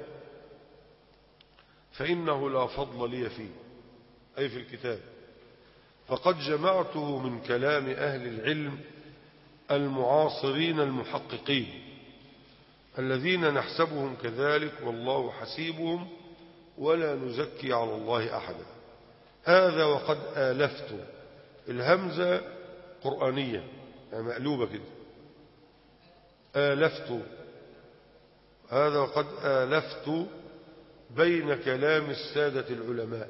فإنه لا فضل لي فيه، أي في الكتاب، فقد جمعته من كلام أهل العلم المعاصرين المحققين الذين نحسبهم كذلك والله حسيبهم ولا نزكي على الله أحدا. هذا وقد آلفت، الهمزة قرآنية يعني مقلوبة كده، آلفت، هذا وقد آلفت بين كلام السادة العلماء.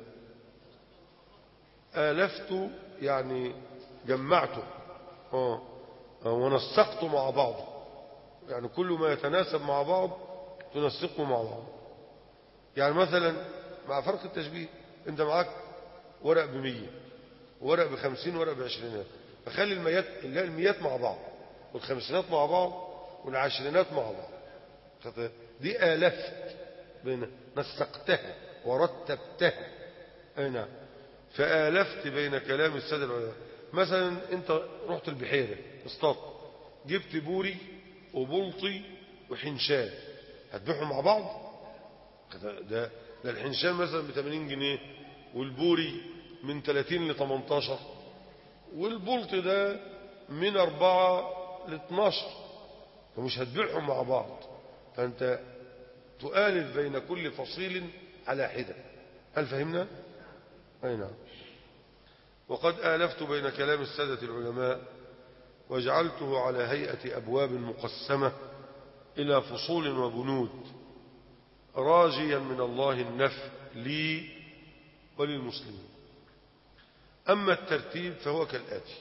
آلفت يعني جمعته آه. ونسقته مع بعض، يعني كل ما يتناسب مع بعض تنسقه مع بعض. يعني مثلا مع فرق التشبيه، انت معاك ورق بمية ورق بخمسين ورق بعشرينات، فخلي الميات الميات مع بعض والخمسينات مع بعض والعشرينات مع بعض. دي آلفت بين نسقتها ورتبتها. أي نعم. فآلفت بين كلام السادة العلماء. مثلا انت رحت البحيرة اصطاد، جبت بوري وبلطي وحنشان، هتبيعهم مع بعض؟ ده, ده الحنشان مثلا ب ثمانين جنيه والبوري من ثلاثين ل ثمانية عشر والبلطي ده من أربعة ل اثناشر، فمش هتبيعهم مع بعض. فأنت تؤالف بين كل فصيل على حدة. هل فهمنا؟ أي نعم. وقد آلفت بين كلام السادة العلماء وجعلته على هيئة أبواب مقسمة إلى فصول وبنود، راجيا من الله النفع لي وللمسلمين. أما الترتيب فهو كالآتي: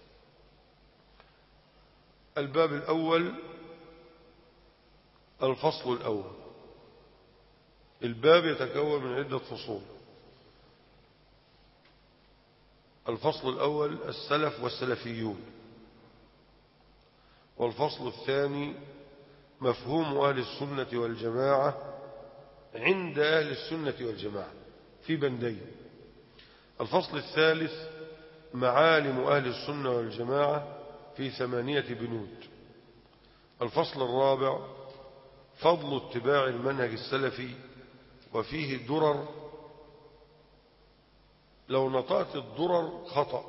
الباب الأول، الفصل الأول. الباب يتكون من عدة فصول. الفصل الأول السلف والسلفيون، والفصل الثاني مفهوم أهل السنة والجماعة عند أهل السنة والجماعة في بندين. الفصل الثالث معالم أهل السنة والجماعة في ثمانية بنود. الفصل الرابع فضل اتباع المنهج السلفي وفيه درر، لو نطقت الدرر خطأ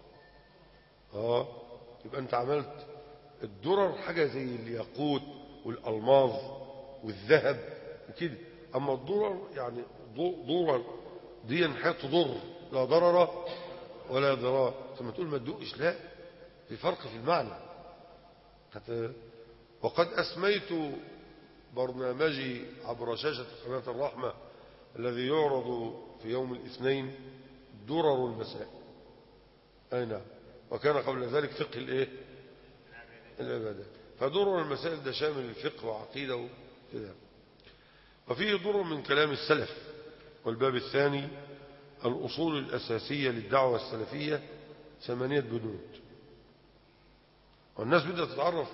اه يبقى انت عملت الدرر حاجة زي الياقوت والألماظ والذهب وكده. اما الدرر يعني ضرر دي حاجة تضر، لا ضرر ولا ضرار. ثم تقول ما تدقش، لا، في فرق في المعنى. وقد أسميت برنامجي عبر شاشة قناة الرحمة الذي يعرض في يوم الاثنين درر المسائل. أي نعم. وكان قبل ذلك فقه الايه العبادات. فدرر المسائل ده شامل الفقه وعقيدة وكذا. وفيه درر من كلام السلف. والباب الثاني الأصول الأساسية للدعوة السلفية ثمانية بنود. والناس بدأت تتعرف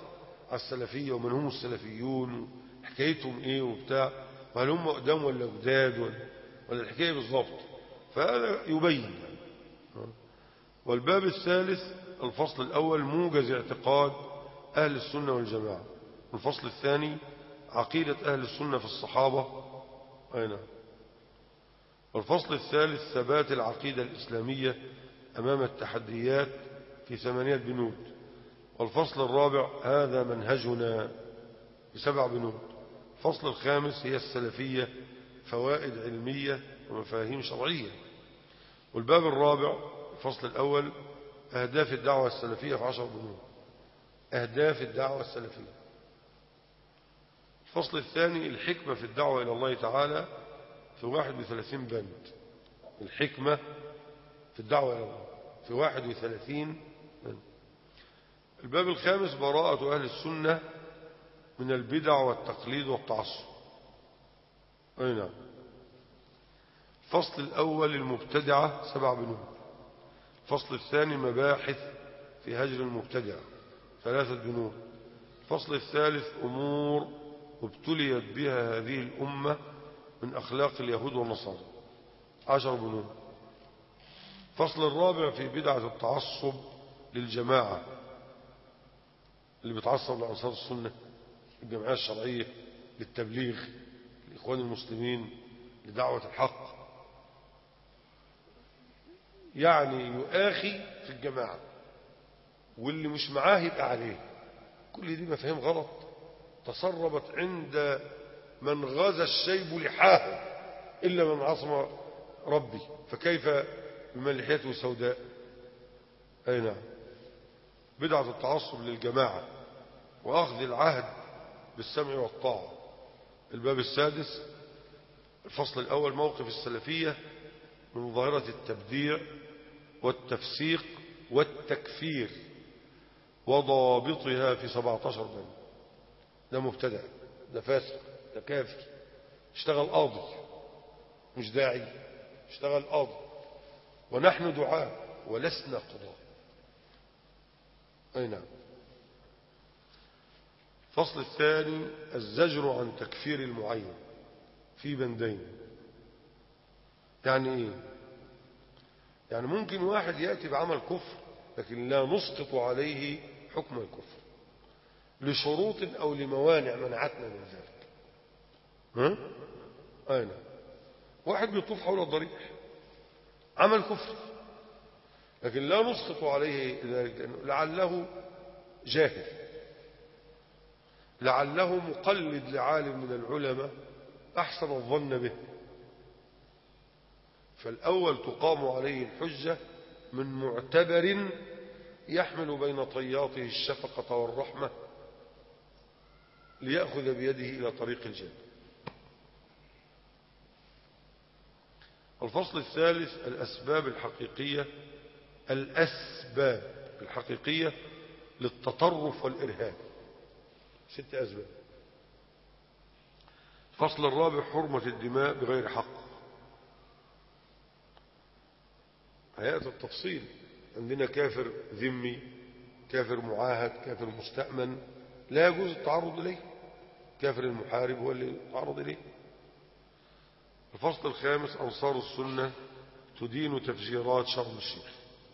على السلفية ومن هم السلفيون حكايتهم ايه وبتاع، وهل هم قدام ولا جداد ولا, ولا الحكاية بالضبط، فهذا يبين. والباب الثالث الفصل الأول موجز اعتقاد أهل السنة والجماعة، الفصل الثاني عقيدة أهل السنة في الصحابة أين. والفصل الثالث ثبات العقيدة الإسلامية أمام التحديات في ثمانية بنود. والفصل الرابع هذا منهجنا بسبع بنود. الفصل الخامس هي السلفية فوائد علمية ومفاهيم شرعية. والباب الرابع الفصل الأول أهداف الدعوة السلفية في عشر بنود، أهداف الدعوة السلفية. الفصل الثاني الحكمة في الدعوة إلى الله تعالى في واحد وثلاثين بند، الحكمة في الدعوة إلى الله في واحد وثلاثين بند. الباب الخامس براءة أهل السنة من البدع والتقليد والتعصب. أي نعم. الفصل الأول المبتدعة سبع بنود. الفصل الثاني مباحث في هجر المبتدع ثلاثة بنود. الفصل الثالث أمور ابتليت بها هذه الأمة من أخلاق اليهود والنصارى عشر بنود. الفصل الرابع في بدعة التعصب للجماعة، اللي بيتعصب لأنصار السنة، الجمعية الشرعية، للتبليغ، لإخوان المسلمين، لدعوة الحق، يعني يؤاخي في الجماعة واللي مش معاه يبقى عليه. كل دي مفاهيم غلط تسربت عند من غزا الشيب لحاه إلا من عصم ربي، فكيف بمن لحيته سوداء. أي نعم. بدعة التعصب للجماعة وأخذ العهد بالسمع والطاعة. الباب السادس الفصل الأول موقف السلفية من ظاهرة التبديع والتفسيق والتكفير وضابطها في سبعة عشر باب. ده مبتدع، ده فاسق، ده كافر، اشتغل قاضي مش داعي، اشتغل قاضي، ونحن دعاء ولسنا قضاء. أي نعم. الفصل الثاني الزجر عن تكفير المعين في بندين. يعني ايه؟ يعني ممكن واحد يأتي بعمل كفر لكن لا نسقط عليه حكم الكفر لشروط أو لموانع منعتنا من ذلك. ها؟ أين؟ واحد بيطوف حول الضريح عمل كفر لكن لا نسقط عليه ذلك لعله جاهل، لعله مقلد لعالم من العلماء أحسن الظن به، فالأول تقام عليه الحجة من معتبر يحمل بين طياته الشفقة والرحمة ليأخذ بيده إلى طريق الجنة. الفصل الثالث الأسباب الحقيقية، الأسباب الحقيقية للتطرف والإرهاب، ست أسباب. الفصل الرابع حرمة الدماء بغير حق. هيئة التفصيل عندنا كافر ذمي، كافر معاهد، كافر مستأمن لا يجوز التعرض إليه، كافر المحارب هو اللي يتعرض إليه. الفصل الخامس أنصار السنة تدين تفجيرات شرم الشيخ.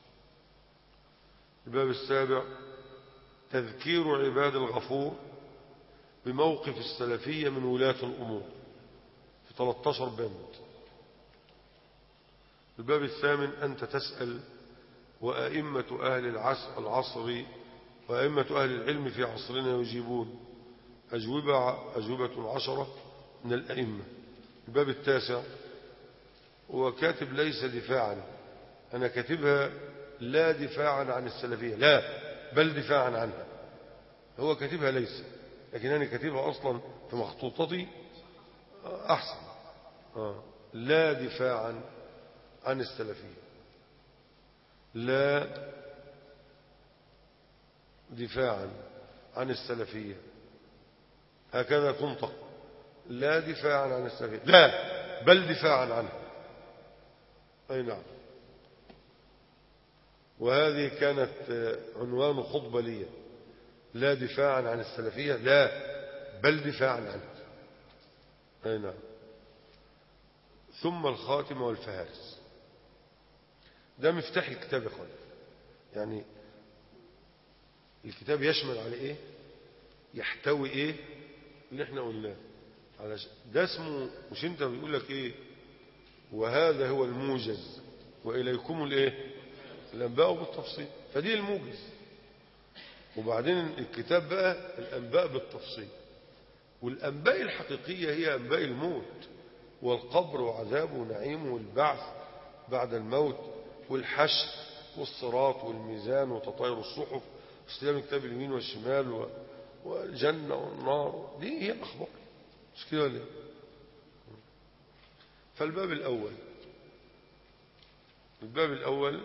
الباب السابع تذكير عباد الغفور بموقف السلفية من ولاة الأمور في ثلاثة عشر بند. الباب الثامن أنت تسأل وأئمة أهل العصر وأئمة أهل العلم في عصرنا يجيبون، أجوبة, أجوبة عشرة من الأئمة. الباب التاسع هو كاتب ليس دفاعا، أنا كاتبها لا دفاعا عن السلفية، لا بل دفاعا عنها، هو كاتبها ليس، لكن أنا كاتبها أصلا في مخطوطتي أحسن. آه. لا دفاعا عن السلفية، لا دفاعا عن السلفية، هكذا تنطق، لا دفاعا عن السلفية، لا بل دفاعا عنها. أي نعم. وهذه كانت عنوان خطبة لي لا دفاعا عن السلفية، لا بل دفاعا عنها. أي نعم. ثم الخاتمة والفهارس، ده مفتاح الكتاب يا اخوان. يعني الكتاب يشمل على ايه، يحتوي ايه اللي احنا قلناه. ده اسمه، مش انت بيقول لك ايه، وهذا هو الموجز واليكم الايه الانباء بالتفصيل، فدي الموجز. وبعدين الكتاب بقى الانباء بالتفصيل، والانباء الحقيقيه هي انباء الموت والقبر وعذابه ونعيمه والبعث بعد الموت والحشر والصراط والميزان وتطاير الصحف واستلام كتاب اليمين والشمال والجنه والنار. دي هي الاخبار، مش كده ولا؟ فالباب الاول الباب الاول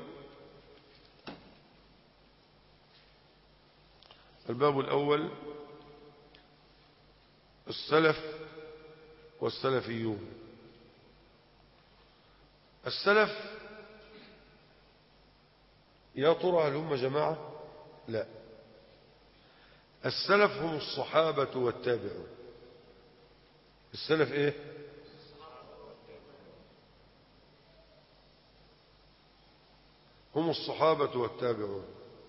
الباب الاول السلف والسلفيون. السلف يا ترى هل هم جماعة؟ لا، السلف هم الصحابة والتابعون. السلف ايه؟ هم الصحابة والتابعون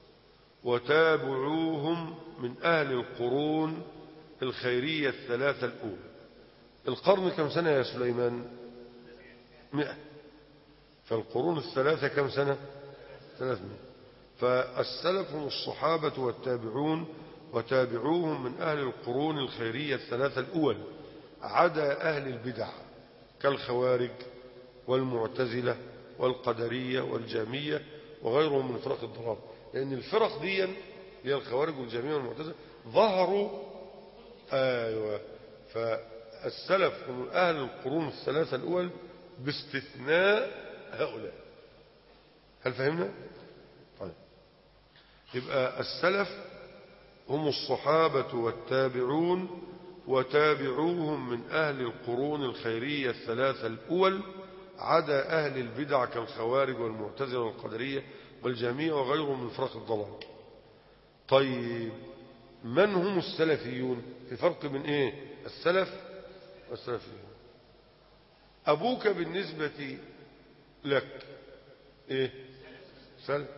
وتابعوهم من أهل القرون الخيرية الثلاثة الأولى. القرن كم سنة يا سليمان؟ مئة. فالقرون الثلاثة كم سنة؟ ثلاثمائة. فالسلف هم الصحابة والتابعون وتابعوهم من أهل القرون الخيرية الثلاثة الأول، عدا أهل البدع كالخوارج والمعتزلة والقدرية والجامية وغيرهم من فرق الضلال. لأن الفرق دي هي الخوارج والجامية والمعتزلة ظهروا. أيوة. فالسلف هم أهل القرون الثلاثة الأول باستثناء هؤلاء. هل فهمنا؟ طيب، يبقى السلف هم الصحابة والتابعون وتابعوهم من أهل القرون الخيرية الثلاثة الأول، عدا أهل البدع كالخوارج والمعتزلة والقدرية والجامية وغيرهم من فرق الضلال. طيب، من هم السلفيون؟ في فرق من ايه السلف والسلفيون. أبوك بالنسبة لك ايه؟ سلف.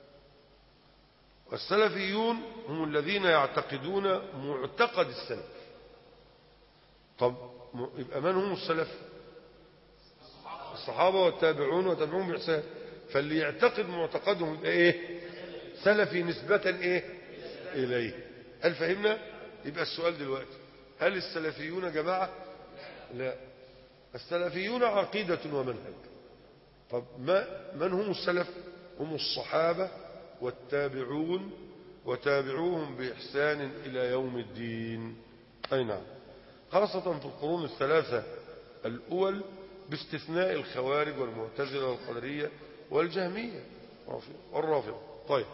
والسلفيون هم الذين يعتقدون معتقد السلف. طب يبقى من هم السلف؟ الصحابة والتابعون وتابعون بإحسان. فاللي يعتقد معتقدهم يبقى ايه؟ سلفي نسبة ايه إليه. هل فهمنا؟ يبقى السؤال دلوقتي، هل السلفيون جماعة؟ لا، السلفيون عقيدة ومنهج. طب ما من هم السلف؟ هم الصحابة والتابعون وتابعوهم بإحسان إلى يوم الدين. أي نعم، خاصة في القرون الثلاثة الأول باستثناء الخوارج والمعتزلة والقدرية والجهمية والرافضة. طيب،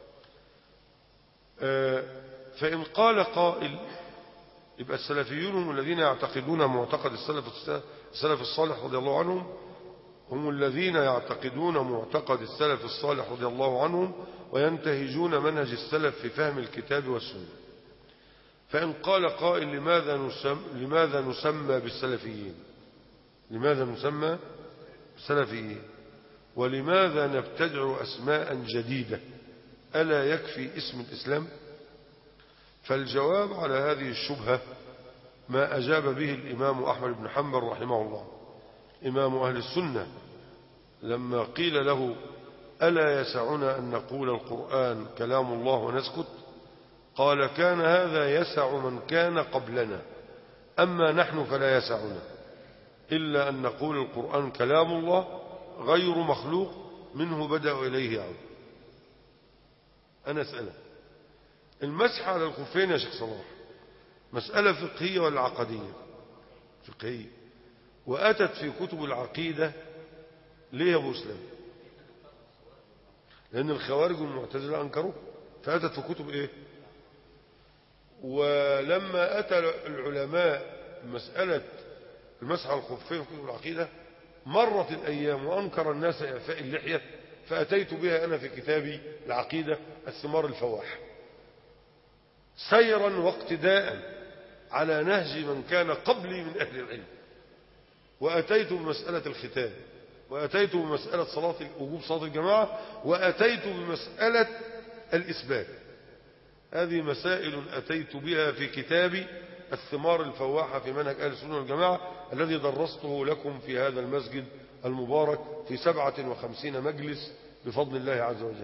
آه فإن قال قائل يبقى السلفيون هم الذين يعتقدون معتقد السلف السلف الصالح رضي الله عنهم، هم الذين يعتقدون معتقد السلف الصالح رضي الله عنهم وينتهجون منهج السلف في فهم الكتاب والسنة. فإن قال قائل لماذا نسمى, لماذا نسمى بالسلفيين؟ لماذا نسمى بالسلفيين؟ ولماذا نبتدع أسماء جديدة؟ ألا يكفي اسم الإسلام؟ فالجواب على هذه الشبهة ما أجاب به الإمام أحمد بن حنبل رحمه الله إمام أهل السنة لما قيل له ألا يسعنا أن نقول القرآن كلام الله ونسكت؟ قال كان هذا يسع من كان قبلنا، أما نحن فلا يسعنا إلا أن نقول القرآن كلام الله غير مخلوق منه بدأ إليه يعود. أنا أسألك، المسح على الخفين يا شيخ صلاح مسألة فقهية ولا عقدية؟ فقهية، وأتت في كتب العقيدة. ليه يا أبو اسلام؟ لأن الخوارج والمعتزلة أنكروه، فأتت في كتب إيه؟ ولما أتى العلماء مسألة المسح على الخفين في كتب العقيدة مرت الأيام وأنكر الناس إعفاء اللحية، فأتيت بها أنا في كتابي العقيدة الثمار الفواح. سيرا واقتداء على نهج من كان قبلي من أهل العلم، وأتيت بمسألة الختان، وأتيت بمسألة صلاة وجوب صلاة الجماعة، وأتيت بمسألة الإسباب. هذه مسائل أتيت بها في كتابي الثمار الفواحة في منهج أهل السنة والجماعة الذي درسته لكم في هذا المسجد المبارك في سبعة وخمسين مجلس بفضل الله عز وجل.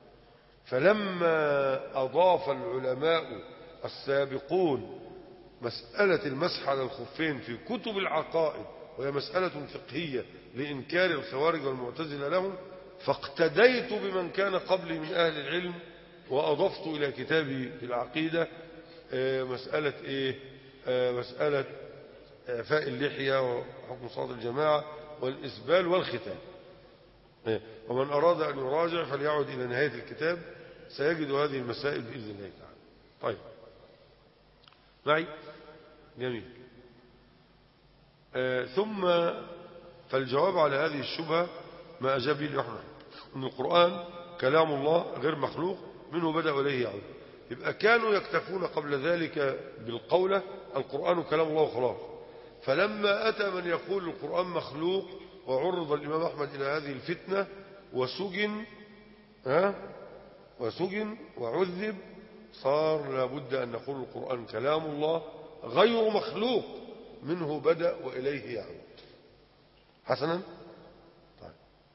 فلما أضاف العلماء السابقون مسألة المسح على الخفين في كتب العقائد، وهي مسألة فقهية لإنكار الخوارج والمعتزلة لهم، فاقتديت بمن كان قبلي من أهل العلم، وأضفت إلى كتابي في العقيدة مسألة إيه؟ مسألة فاء اللحية وحكم صلاة الجماعة والإسبال والختان. ومن أراد أن يراجع فليعد إلى نهاية الكتاب، سيجد هذه المسائل بإذن الله تعالى. طيب معي؟ جميل. آه ثم فالجواب على هذه الشبهة ما أجاب به الإمام أحمد، أن القرآن كلام الله غير مخلوق، منه بدأ وإليه يعود. يبقى كانوا يكتفون قبل ذلك بالقولة القرآن كلام الله وخلاص. فلما أتى من يقول القرآن مخلوق وعرض الإمام أحمد إلى هذه الفتنة وسجن ها وسجن وعذب، صار لابد أن نقول القرآن كلام الله غير مخلوق، منه بدأ وإليه يعود. حسنا. طيب.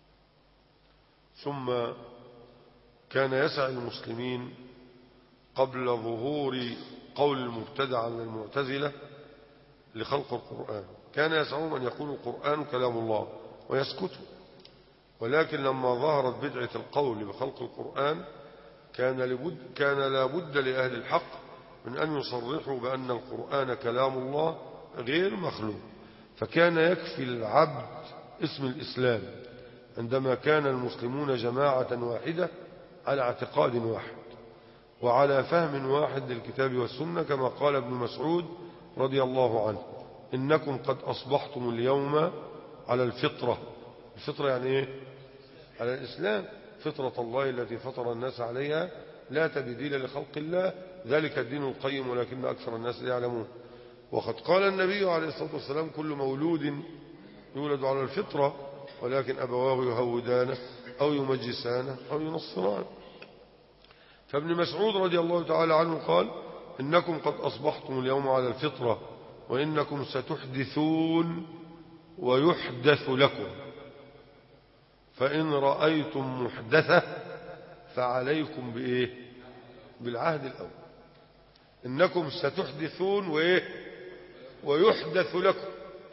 ثم كان يسعى المسلمين قبل ظهور قول المبتدع من المعتزلة لخلق القرآن، كان يسعون أن يقول القرآن كلام الله ويسكتوا، ولكن لما ظهرت بدعة القول بخلق القرآن كان لابد كان لابد لأهل الحق من أن يصرحوا بأن القرآن كلام الله غير مخلوق. فكان يكفي العبد اسم الإسلام عندما كان المسلمون جماعة واحدة على اعتقاد واحد وعلى فهم واحد للكتاب والسنة، كما قال ابن مسعود رضي الله عنه: إنكم قد أصبحتم اليوم على الفطرة. الفطرة يعني إيه؟ على الإسلام، فطرة الله التي فطر الناس عليها لا تبديل لخلق الله، ذلك الدين القيم ولكن أكثر الناس لا يعلمون. وقد قال النبي عليه الصلاة والسلام: كل مولود يولد على الفطرة ولكن أبواه يهودانه أو يمجسانه أو ينصرانه. فابن مسعود رضي الله تعالى عنه قال: إنكم قد أصبحتم اليوم على الفطرة وإنكم ستحدثون ويحدث لكم، فإن رأيتم محدثة فعليكم بإيه؟ بالعهد الأول. إنكم ستحدثون وإيه؟ ويحدث لكم،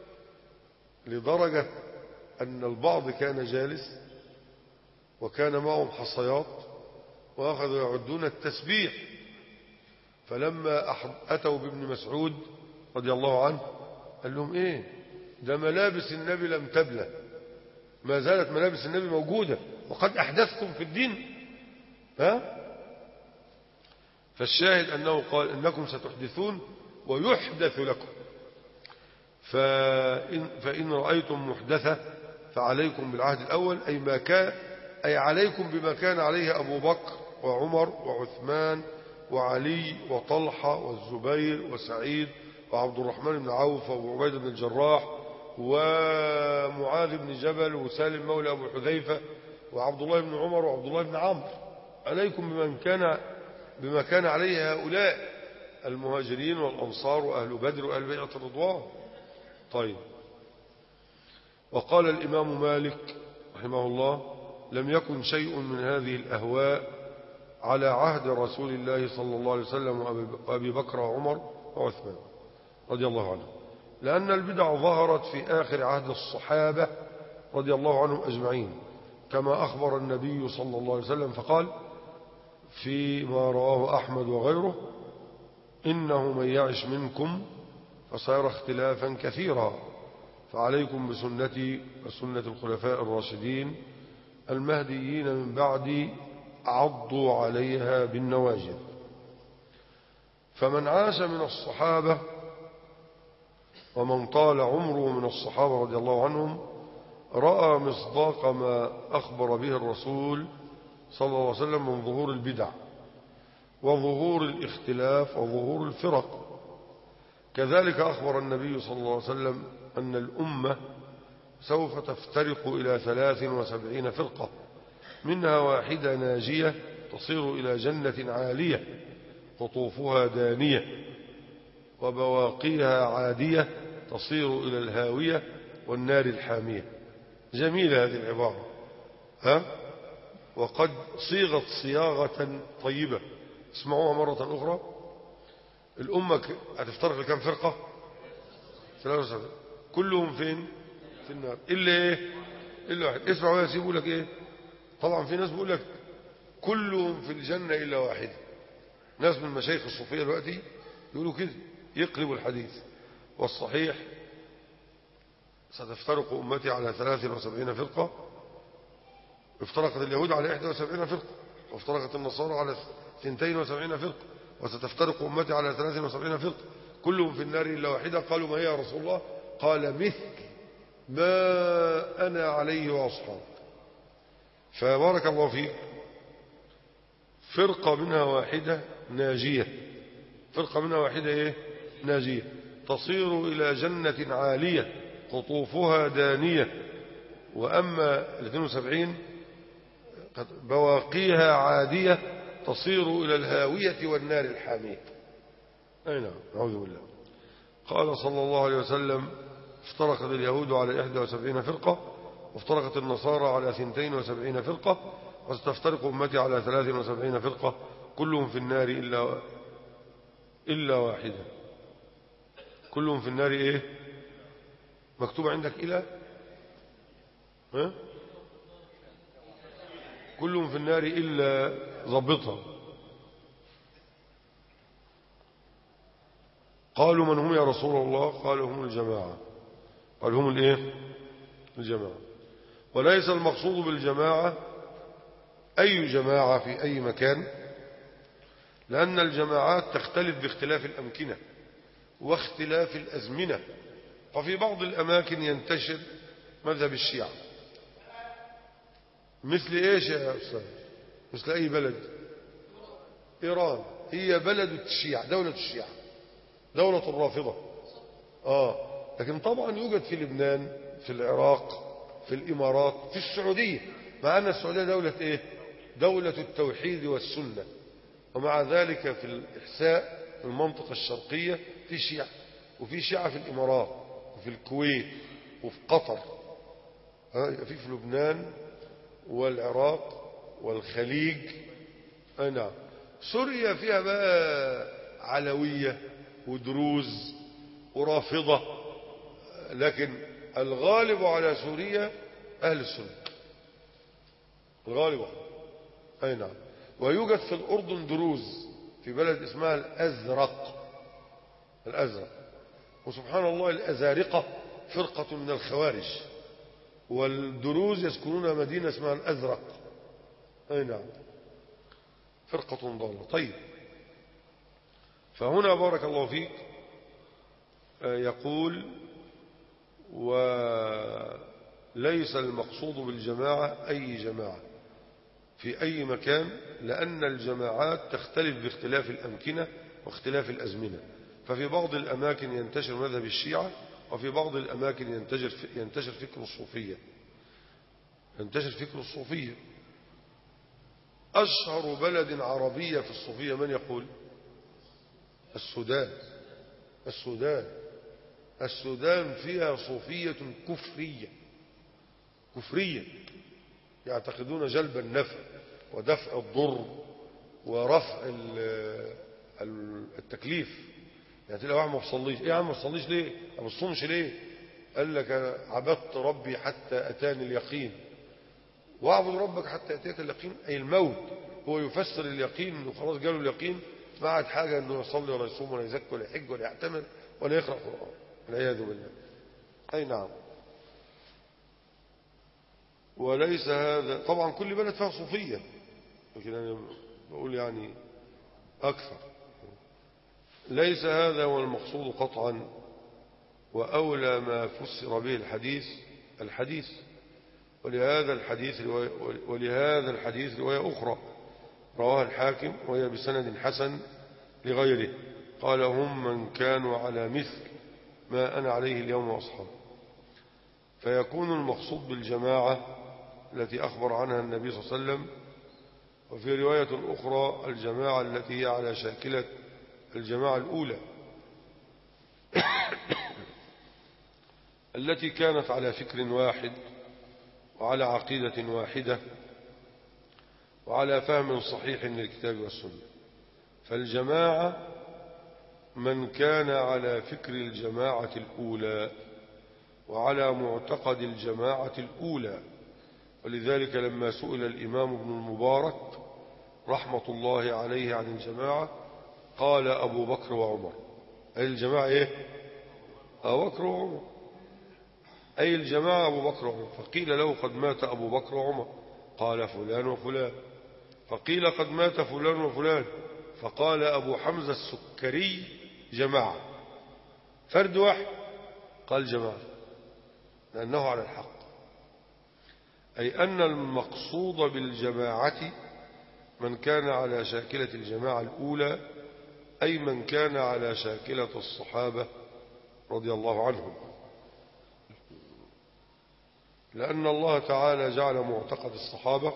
لدرجة أن البعض كان جالس وكان معهم حصيات وأخذوا يعدون التسبيح، فلما أتوا بابن مسعود رضي الله عنه قال لهم: إيه ده؟ ملابس النبي لم تبلى، ما زالت ملابس النبي موجودة وقد أحدثتم في الدين. ها؟ فالشاهد أنه قال: إنكم ستحدثون ويحدث لكم، فإن, فإن رأيتم محدثة فعليكم بالعهد الأول، أي ما كان أي عليكم بما كان عليه أبو بكر وعمر وعثمان وعلي وطلحة والزبير وسعيد وعبد الرحمن بن عوف وعبيد بن الجراح ومعاذ بن جبل وسالم مولى أبو حذيفة وعبد الله بن عمر وعبد الله بن عمرو. عليكم بمن كان بما كان عليه هؤلاء المهاجرين والأنصار وأهل بدر وأهل بيعة الرضوان. طيب. وقال الإمام مالك رحمه الله: لم يكن شيء من هذه الأهواء على عهد رسول الله صلى الله عليه وسلم وأبي بكر وعمر وعثمان رضي الله عنهم، لأن البدع ظهرت في آخر عهد الصحابة رضي الله عنهم أجمعين، كما أخبر النبي صلى الله عليه وسلم فقال فيما رواه أحمد وغيره: إنه من يعش منكم فسيرى اختلافا كثيرا، فعليكم بسنتي وسنة الخلفاء الراشدين المهديين من بعدي عضوا عليها بالنواجذ. فمن عاش من الصحابة ومن طال عمره من الصحابة رضي الله عنهم رأى مصداق ما أخبر به الرسول صلى الله عليه وسلم من ظهور البدع، وظهور الاختلاف وظهور الفرق. كذلك أخبر النبي صلى الله عليه وسلم أن الأمة سوف تفترق إلى ثلاث وسبعين فرقة، منها واحدة ناجية تصير إلى جنة عالية قطوفها دانية، وبواقيها عادية تصير إلى الهاوية والنار الحامية. جميلة هذه العبارة، ها؟ وقد صيغت صياغة طيبة. اسمعوها مرة أخرى. الأمة هتفترق لكم فرقة؟ ثلاثة، كلهم فين؟ في النار إلا إيه؟ إلا واحد. اسمعوا يا سيبوا لك إيه؟ طبعا في ناس بيقول لك كلهم في الجنة إلا واحد. ناس من مشايخ الصوفية دلوقتي يقولوا كده، يقلبوا الحديث. والصحيح ستفترق أمتي على ثلاث وسبعين فرقة. افترقت اليهود على إحدى وسبعين فرقة، وافترقت النصارى على اثنتين وسبعين فرقة، وستفترق أمتي على ثلاث وسبعين فرقة كلهم في النار إلا واحدة. قالوا ما هي يا رسول الله؟ قال مثل ما أنا عليه وأصحابي. فبارك الله فيك. فرقة منها واحدة ناجية، فرقة منها واحدة إيه؟ ناجية تصير إلى جنة عالية قطوفها دانية. وأما الاثنين وسبعين بواقيها عادية تصير إلى الهاوية والنار الحامية. أي نعم، أعوذ بالله. قال صلى الله عليه وسلم افترقت اليهود على إحدى وسبعين فرقة، وافترقت النصارى على ثنتين وسبعين فرقة، وستفترق أمتي على ثلاث وسبعين فرقة كلهم في النار إلا إلا واحدة. كلهم في النار إيه؟ مكتوب عندك إلى ها؟ كلهم في النار إلا ضبطها. قالوا من هم يا رسول الله؟ قالوا هم الجماعة. قالوا هم الإيه؟ الجماعة. وليس المقصود بالجماعة أي جماعة في أي مكان، لأن الجماعات تختلف باختلاف الأمكنة واختلاف الأزمنة. ففي بعض الأماكن ينتشر مذهب الشيعة. مثل إيش يا أستاذ؟ مثل أي بلد؟ إيران هي بلد الشيعة، دولة الشيعة، دولة الرافضة. آه لكن طبعا يوجد في لبنان، في العراق، في الإمارات، في السعودية، مع أن السعودية دولة إيه؟ دولة التوحيد والسنة. ومع ذلك في الإحساء في المنطقة الشرقية في شيعة، وفي شيعة في الإمارات وفي الكويت وفي قطر، في في لبنان والعراق والخليج. أي نعم. سوريا فيها بقى علوية ودروز ورافضة، لكن الغالب على سوريا أهل السنة، الغالب على. أي نعم. ويوجد في الأردن دروز في بلد اسمها الأزرق، الأزرق. وسبحان الله الأزارقة فرقة من الخوارج، والدروز يسكنون مدينة اسمها الأزرق. أي نعم، فرقة ضالة. طيب، فهنا بارك الله فيك يقول وليس المقصود بالجماعة أي جماعة في أي مكان، لأن الجماعات تختلف باختلاف الأمكنة واختلاف الأزمنة. ففي بعض الأماكن ينتشر مذهب الشيعة، وفي بعض الأماكن ينتشر ينتشر فكر الصوفية، ينتشر فكر الصوفية. أشهر بلد عربية في الصوفية من يقول؟ السودان. السودان السودان فيها صوفية كفرية، كفرية، يعتقدون جلب النفع ودفع الضر ورفع التكليف. يعني تلاقي واحد ما بيصليش، ايه يا عم ما بتصليش ليه؟ ما بتصومش ليه؟ قال لك انا عبدت ربي حتى اتاني اليقين. واعبد ربك حتى اتيك اليقين اي الموت. هو يفسر اليقين انه خلاص جاله اليقين، ما عاد حاجه انه يصلي ولا يصوم ولا يزكي ولا يحج ولا يعتمر ولا يقرا قران، والعياذ بالله. اي نعم. وليس هذا، طبعا كل بلد فيها صوفيه، لكن انا بقول يعني اكثر. ليس هذا هو المقصود قطعا، وأولى ما فسر به الحديث الحديث ولهذا الحديث رواية ولهذا الحديث رواية أخرى رواه الحاكم وهي بسند حسن لغيره، قال هم من كانوا على مثل ما أنا عليه اليوم وأصحابي. فيكون المقصود بالجماعة التي أخبر عنها النبي صلى الله عليه وسلم. وفي رواية أخرى الجماعة التي هي على شاكلة الجماعة الأولى التي كانت على فكر واحد وعلى عقيدة واحدة وعلى فهم صحيح للكتاب والسنة. فالجماعة من كان على فكر الجماعة الأولى وعلى معتقد الجماعة الأولى. ولذلك لما سئل الإمام ابن المبارك رحمة الله عليه عن الجماعة قال أبو بكر وعمر. أي الجماعة إيه؟ أبو بكر وعمر، أي الجماعة أبو بكر وعمر. فقيل له قد مات أبو بكر وعمر، قال فلان وفلان. فقيل قد مات فلان وفلان، فقال أبو حمزة السكري جماعة. فرد واحد قال جماعة لأنه على الحق. أي أن المقصود بالجماعة من كان على شاكلة الجماعة الأولى، أي من كان على شاكلة الصحابة رضي الله عنهم، لأن الله تعالى جعل معتقد الصحابة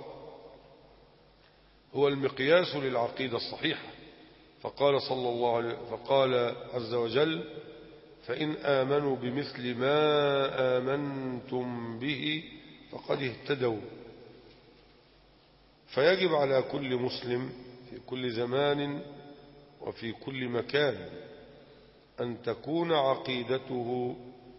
هو المقياس للعقيدة الصحيحة. فقال صلى الله عليه فقال عز وجل فإن آمنوا بمثل ما آمنتم به فقد اهتدوا. فيجب على كل مسلم في كل زمان وفي كل مكان أن تكون عقيدته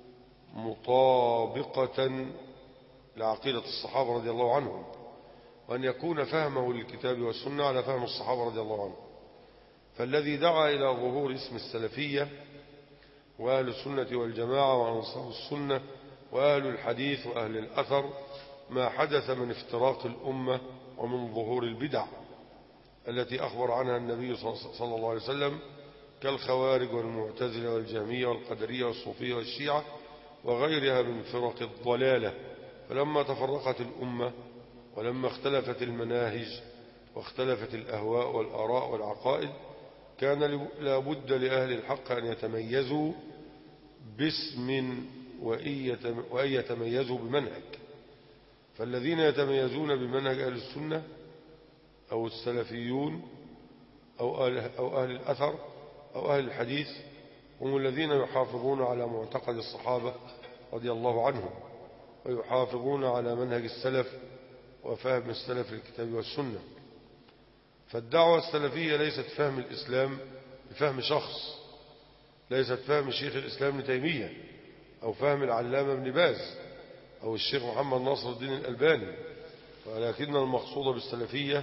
مطابقة لعقيدة الصحابة رضي الله عنهم، وأن يكون فهمه للكتاب والسنة على فهم الصحابة رضي الله عنهم. فالذي دعا إلى ظهور اسم السلفية وأهل السنة والجماعة وأنصار السنة وأهل الحديث وأهل الأثر ما حدث من افتراق الأمة ومن ظهور البدع التي أخبر عنها النبي صلى الله عليه وسلم كالخوارج والمعتزلة والجهمية والقدرية والصوفية والشيعة وغيرها من فرق الضلالة. فلما تفرقت الأمة ولما اختلفت المناهج واختلفت الأهواء والآراء والعقائد كان لابد لأهل الحق أن يتميزوا باسم وأن يتميزوا بمنهج. فالذين يتميزون بمنهج أهل السنة أو السلفيون أو أهل, أو أهل الأثر أو أهل الحديث هم الذين يحافظون على معتقد الصحابة رضي الله عنهم ويحافظون على منهج السلف وفهم السلف للكتاب والسنة. فالدعوة السلفية ليست فهم الإسلام بفهم شخص، ليست فهم شيخ الإسلام ابن تيمية أو فهم العلامة ابن باز أو الشيخ محمد ناصر الدين الألباني، ولكن المقصود بالسلفية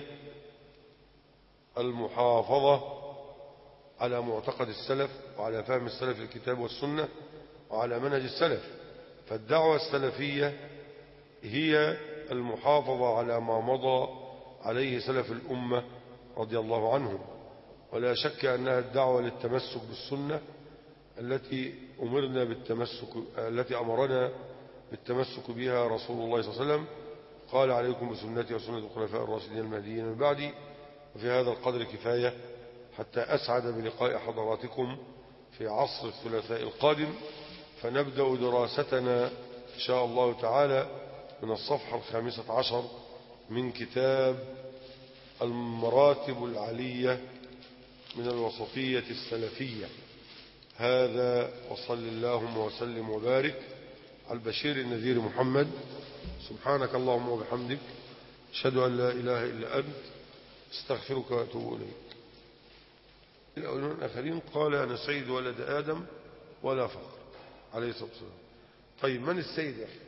المحافظة على معتقد السلف وعلى فهم السلف الكتاب والسنة وعلى منهج السلف. فالدعوة السلفية هي المحافظة على ما مضى عليه سلف الأمة رضي الله عنهم، ولا شك أنها الدعوة للتمسك بالسنة التي أمرنا بالتمسك التي أمرنا بالتمسك بها رسول الله صلى الله عليه وسلم. قال عليكم بسنتي وسنة الخلفاء الراشدين المهديين من بعدي. وفي هذا القدر كفاية حتى أسعد بلقاء حضراتكم في عصر الثلاثاء القادم، فنبدأ دراستنا إن شاء الله تعالى من الصفحة الخامسة عشر من كتاب المراتب العلية من الوسطية السلفية. هذا وصل اللهم وسلم وبارك على البشير النذير محمد. سبحانك اللهم وبحمدك أشهد أن لا إله إلا أنت استغفرك وأتوب إليك. الأولون الآخرين قال أنا سيد ولد آدم ولا فخر عليه الصلاة والسلام. طيب من السيد يا أخي؟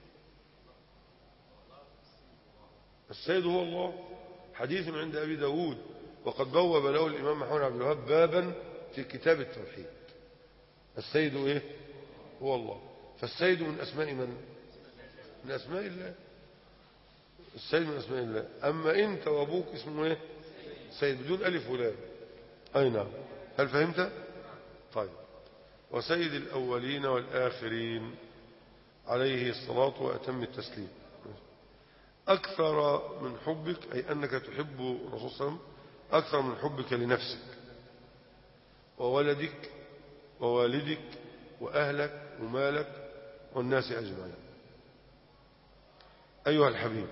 السيد هو الله. حديث عند أبي داود وقد بوب له الإمام محمد عبد الوهاب بابا في كتاب التوحيد. السيد إيه؟ هو الله. فالسيد من أسماء من؟ من أسماء الله. السيد من أسماء الله. أما أنت وأبوك اسمه إيه؟ سيد بدون ألف ولام. أي نعم. هل فهمت؟ طيب. وسيد الأولين والآخرين عليه الصلاة وأتم التسليم. أكثر من حبك، أي أنك تحب الرسول صلى الله عليه وسلم أكثر من حبك لنفسك وولدك ووالدك وأهلك ومالك والناس أجمعين. أيها الحبيب،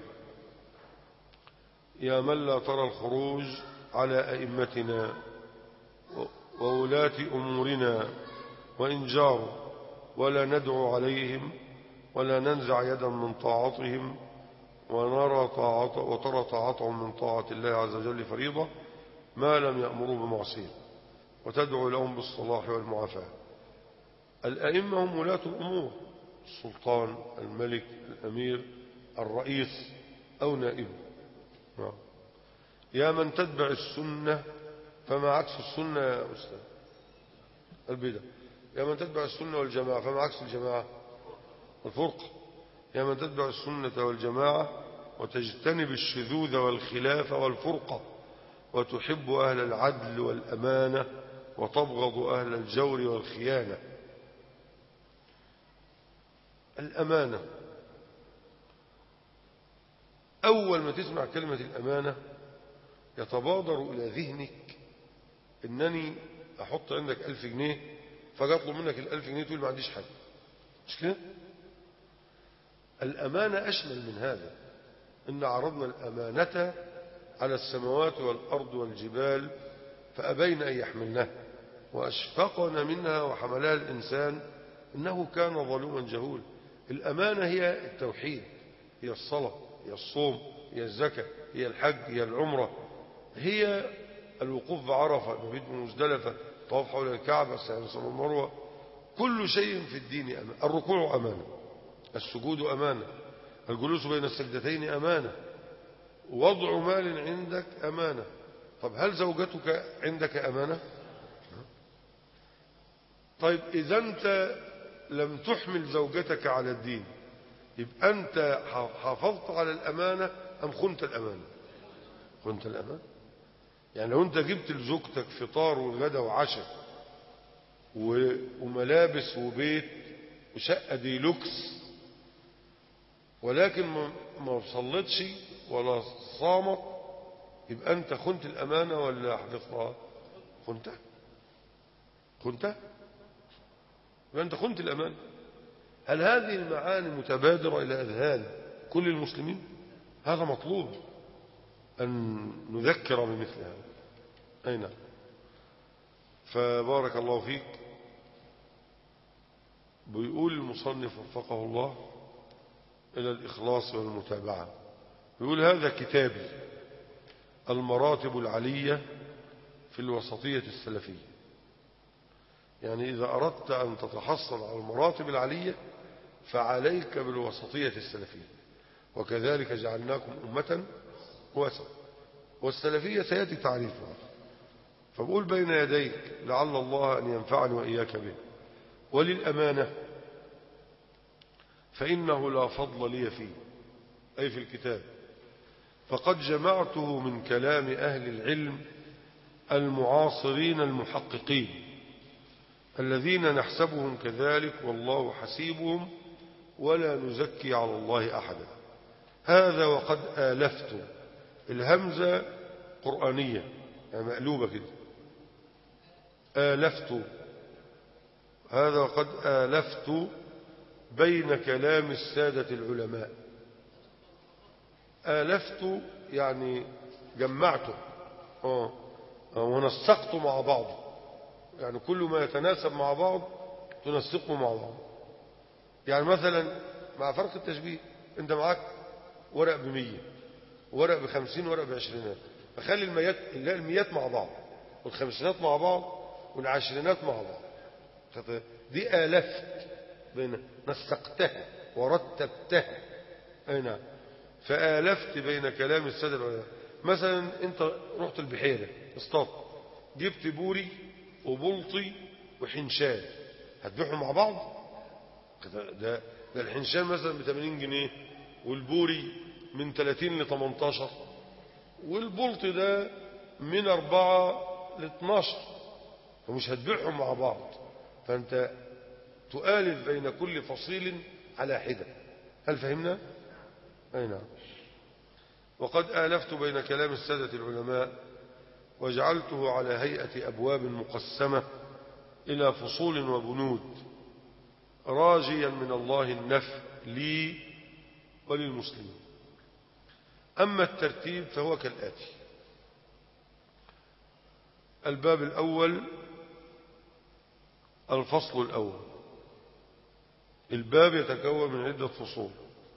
يا من لا ترى الخروج على أئمتنا وولاة أمورنا وإن جاروا، ولا ندعو عليهم ولا ننزع يدا من طاعتهم، ونرى طاعت وترى طاعتهم من طاعة الله عز وجل فريضة ما لم يأمروا بمعصية، وتدعو لهم بالصلاح والمعافاة. الأئمة هم ولاة الأمور، السلطان، الملك، الأمير، الرئيس أو نائبه. يا من تتبع السنة، فما عكس السنة يا أستاذ؟ البدع. يا من تتبع السنة والجماعة، فما عكس الجماعة؟ الفرقة. يا من تتبع السنة والجماعة وتجتنب الشذوذ والخلاف والفرقة، وتحب أهل العدل والأمانة وتبغض أهل الجور والخيانة. الأمانة، أول ما تسمع كلمة الأمانة يتبادر إلى ذهنك إنني أحط عندك ألف جنيه فجاء أطلب منك الألف جنيه تقول ما عنديش حاجة، مش كده؟ الأمانة أشمل من هذا. إن عرضنا الأمانة على السماوات والأرض والجبال فأبين أن يحملنها وأشفقن منها وحملها الإنسان إنه كان ظلوما جهولا. الأمانة هي التوحيد، هي الصلاة، هي الصوم، هي الزكاة، هي الحج، هي العمرة، هي الوقوف بعرفة، المبيت بمزدلفة، طواف حول الكعبة، السعي والصفا والمروة. كل شيء في الدين أمانة. الركوع أمانة، السجود أمانة، الجلوس بين السجدتين أمانة، وضع مال عندك أمانة. طب هل زوجتك عندك أمانة؟ طيب إذا أنت لم تحمل زوجتك على الدين يبقى أنت حافظت على الأمانة أم خنت الأمانة؟ خنت الأمانة. يعني لو أنت جبت لزوجتك فطار وغدا وعشاء وملابس وبيت وشقة ديلوكس ولكن ما صلتش ولا صامت، يبقى أنت خنت الأمانة ولا حفظتها؟ خنتها. خنتها يبقى أنت خنت الأمانة. هل هذه المعاني متبادرة إلى أذهان كل المسلمين؟ هذا مطلوب أن نذكر بمثل هذا. أي نعم. فبارك الله فيك. بيقول المصنف وفقه الله إلى الإخلاص والمتابعة، بيقول هذا كتابي المراتب العلية في الوسطية السلفية. يعني إذا أردت أن تتحصل على المراتب العلية فعليك بالوسطية السلفية، وكذلك جعلناكم أمة وسط. والسلفية سيأتي تعريفها، فبقول بين يديك لعل الله أن ينفعني وإياك به. وللأمانة فإنه لا فضل لي فيه، أي في الكتاب، فقد جمعته من كلام أهل العلم المعاصرين المحققين الذين نحسبهم كذلك والله حسيبهم ولا نزكي على الله أحدا. هذا وقد آلفت، الهمزة قرآنية يعني مقلوبة كده، آلفت، هذا وقد آلفت بين كلام السادة العلماء. آلفت يعني جمعته اه ونسقته مع بعض، يعني كل ما يتناسب مع بعض تنسقه مع بعض. يعني مثلا مع فرق التشبيه، انت معاك ورق بمية ورق بخمسين ورق بعشرينات، فخلي الميات اللي الميات مع بعض والخمسينات مع بعض والعشرينات مع بعض. دي آلفت بين نسقتها ورتبتها. أي نعم. فآلفت بين كلام السادة العلماء. مثلا انت رحت البحيرة اصطاد، جبت بوري وبلطي وحنشان، هتبيعهم مع بعض؟ ده, ده الحنشان مثلا ب ثمانين جنيه والبوري من ثلاثين ل ثمانية عشر والبلطي ده من أربعة ل اثناشر، فمش هتبيعهم مع بعض. فأنت تؤالف بين كل فصيل على حدة. هل فهمنا؟ أي نعم. وقد آلفت بين كلام السادة العلماء وجعلته على هيئة أبواب مقسمة إلى فصول وبنود راجيا من الله النفع لي وللمسلمين. أما الترتيب فهو كالآتي: الباب الأول الفصل الأول. الباب يتكون من عدة فصول.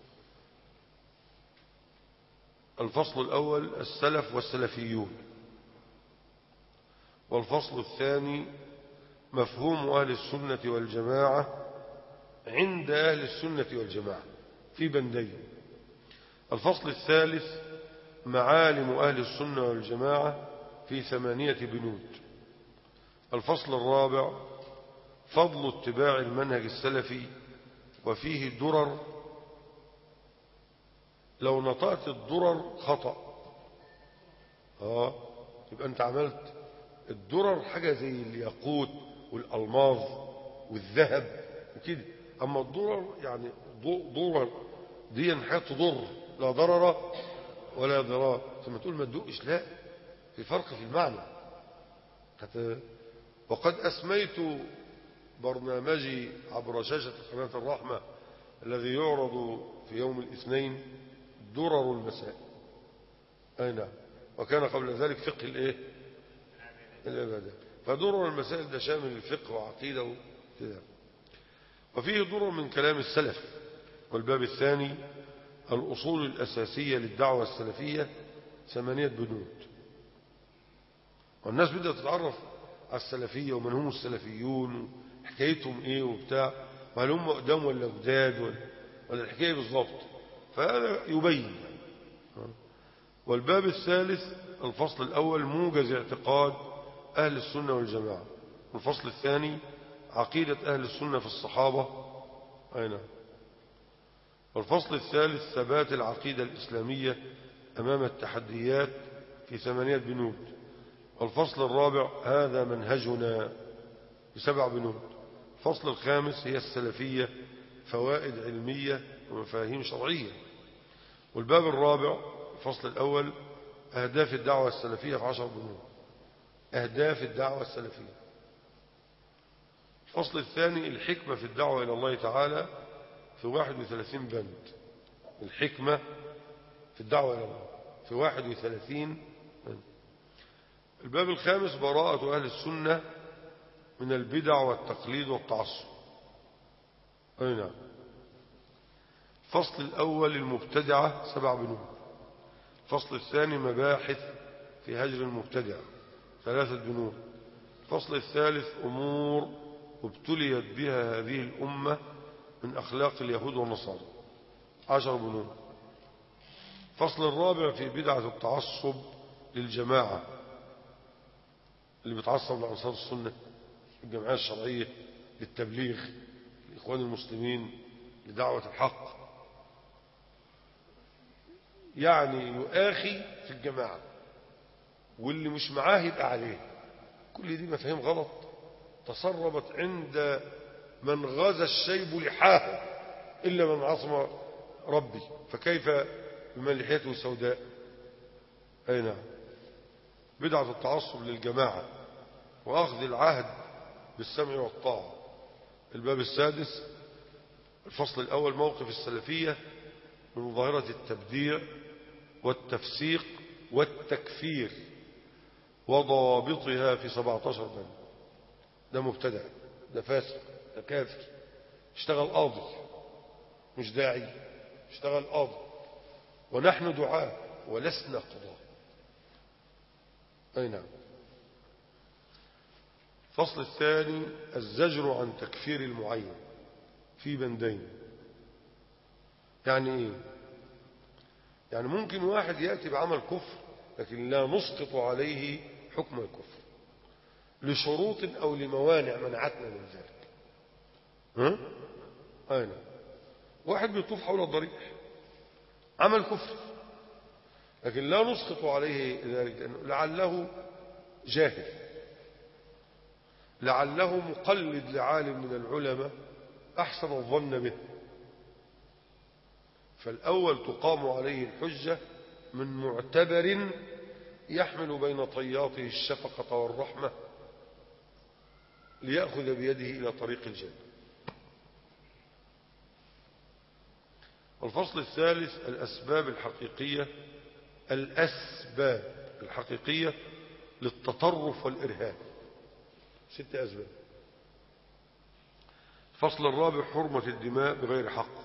الفصل الأول السلف والسلفيون. والفصل الثاني مفهوم أهل السنة والجماعة عند أهل السنة والجماعة في بندين. الفصل الثالث معالم أهل السنة والجماعة في ثمانية بنود. الفصل الرابع فضل اتباع المنهج السلفي وفيه درر، لو نطقت الدرر خطأ اه يبقى انت عملت الدرر حاجة زي الياقوت والألماظ والذهب وكده، اما الدرر يعني ضرر دي حاجة تضر، لا ضرر ولا ضرار. ثم تقول ما تدقش، لا، في فرق في المعنى. وقد أسميت برنامجي عبر شاشة قناة الرحمة الذي يعرض في يوم الاثنين درر المسائل. أي نعم. وكان قبل ذلك فقه الايه العبادة. فدرر المسائل ده شامل الفقه وعقيدة وكذا. وفيه درر من كلام السلف. والباب الثاني الأصول الأساسية للدعوة السلفية ثمانية بنود. والناس بدأت تتعرف على السلفية ومن هم السلفيون وحكايتهم ايه وبتاع، وهل هم قدام ولا جداد ولا, ولا الحكاية بالضبط، فهذا يبين. والباب الثالث الفصل الأول موجز اعتقاد أهل السنة والجماعة. والفصل الثاني عقيدة أهل السنة في الصحابة. أين؟ والفصل الثالث ثبات العقيدة الإسلامية أمام التحديات في ثمانية بنود. والفصل الرابع هذا منهجنا بسبع بنود. الفصل الخامس هي السلفية فوائد علمية ومفاهيم شرعية. والباب الرابع الفصل الأول أهداف الدعوة السلفية في عشر بنود. أهداف الدعوة السلفية. الفصل الثاني الحكمة في الدعوة إلى الله تعالى في واحد وثلاثين بند. الحكمة في الدعوة إلى الله في واحد وثلاثين بند. الباب الخامس براءة أهل السنة من البدع والتقليد والتعصب. أي نعم. الفصل الأول المبتدعة سبع بنود. الفصل الثاني مباحث في هجر المبتدع ثلاثة بنود. الفصل الثالث أمور ابتليت بها هذه الأمة من أخلاق اليهود والنصارى عشر بنود. الفصل الرابع في بدعة التعصب للجماعة، اللي بتعصب لأنصار السنة، الجمعية الشرعية، للتبليغ، لإخوان المسلمين، لدعوة الحق، يعني يؤاخي في الجماعة واللي مش معاه يبقى عليه. كل دي مفاهيم غلط تسربت عند من غزا الشيب لحاه إلا من عصم ربي، فكيف بمن لحيته سوداء؟ أي نعم. بدعة التعصب للجماعة وأخذ العهد بالسمع والطاعة. الباب السادس الفصل الأول موقف السلفية من ظاهرة التبديع والتفسيق والتكفير وضوابطها في سبعة عشر بند. ده مبتدع، ده فاسق، ده كافر، اشتغل قاضي مش داعي، اشتغل قاضي، ونحن دعاة ولسنا قضاة. أي نعم. الفصل الثاني الزجر عن تكفير المعين في بندين. يعني ايه؟ يعني ممكن واحد يأتي بعمل كفر لكن لا نسقط عليه حكم الكفر لشروط أو لموانع منعتنا من ذلك. ها؟ أي نعم. واحد بيطوف حول الضريح عمل كفر لكن لا نسقط عليه ذلك لعله جاهل، لعله مقلد لعالم من العلماء أحسن الظن به، فالأول تقام عليه الحجة من معتبر يحمل بين طياته الشفقة والرحمة ليأخذ بيده إلى طريق الجنة. الفصل الثالث الأسباب الحقيقية الأسباب الحقيقية للتطرف والإرهاب، ست أسباب. الفصل الرابع حرمة الدماء بغير حق.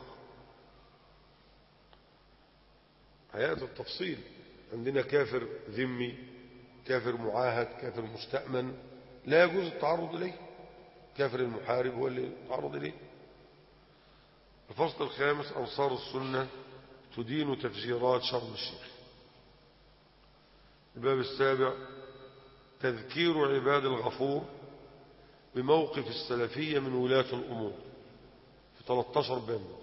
هيئة التفصيل عندنا كافر ذمي، كافر معاهد، كافر مستأمن لا يجوز التعرض إليه، كافر المحارب هو اللي يتعرض إليه. الفصل الخامس أنصار السنة تدين تفجيرات شرم الشيخ. الباب السابع تذكير عباد الغفور بموقف السلفية من ولاة الأمور في ثلاثة عشر بند.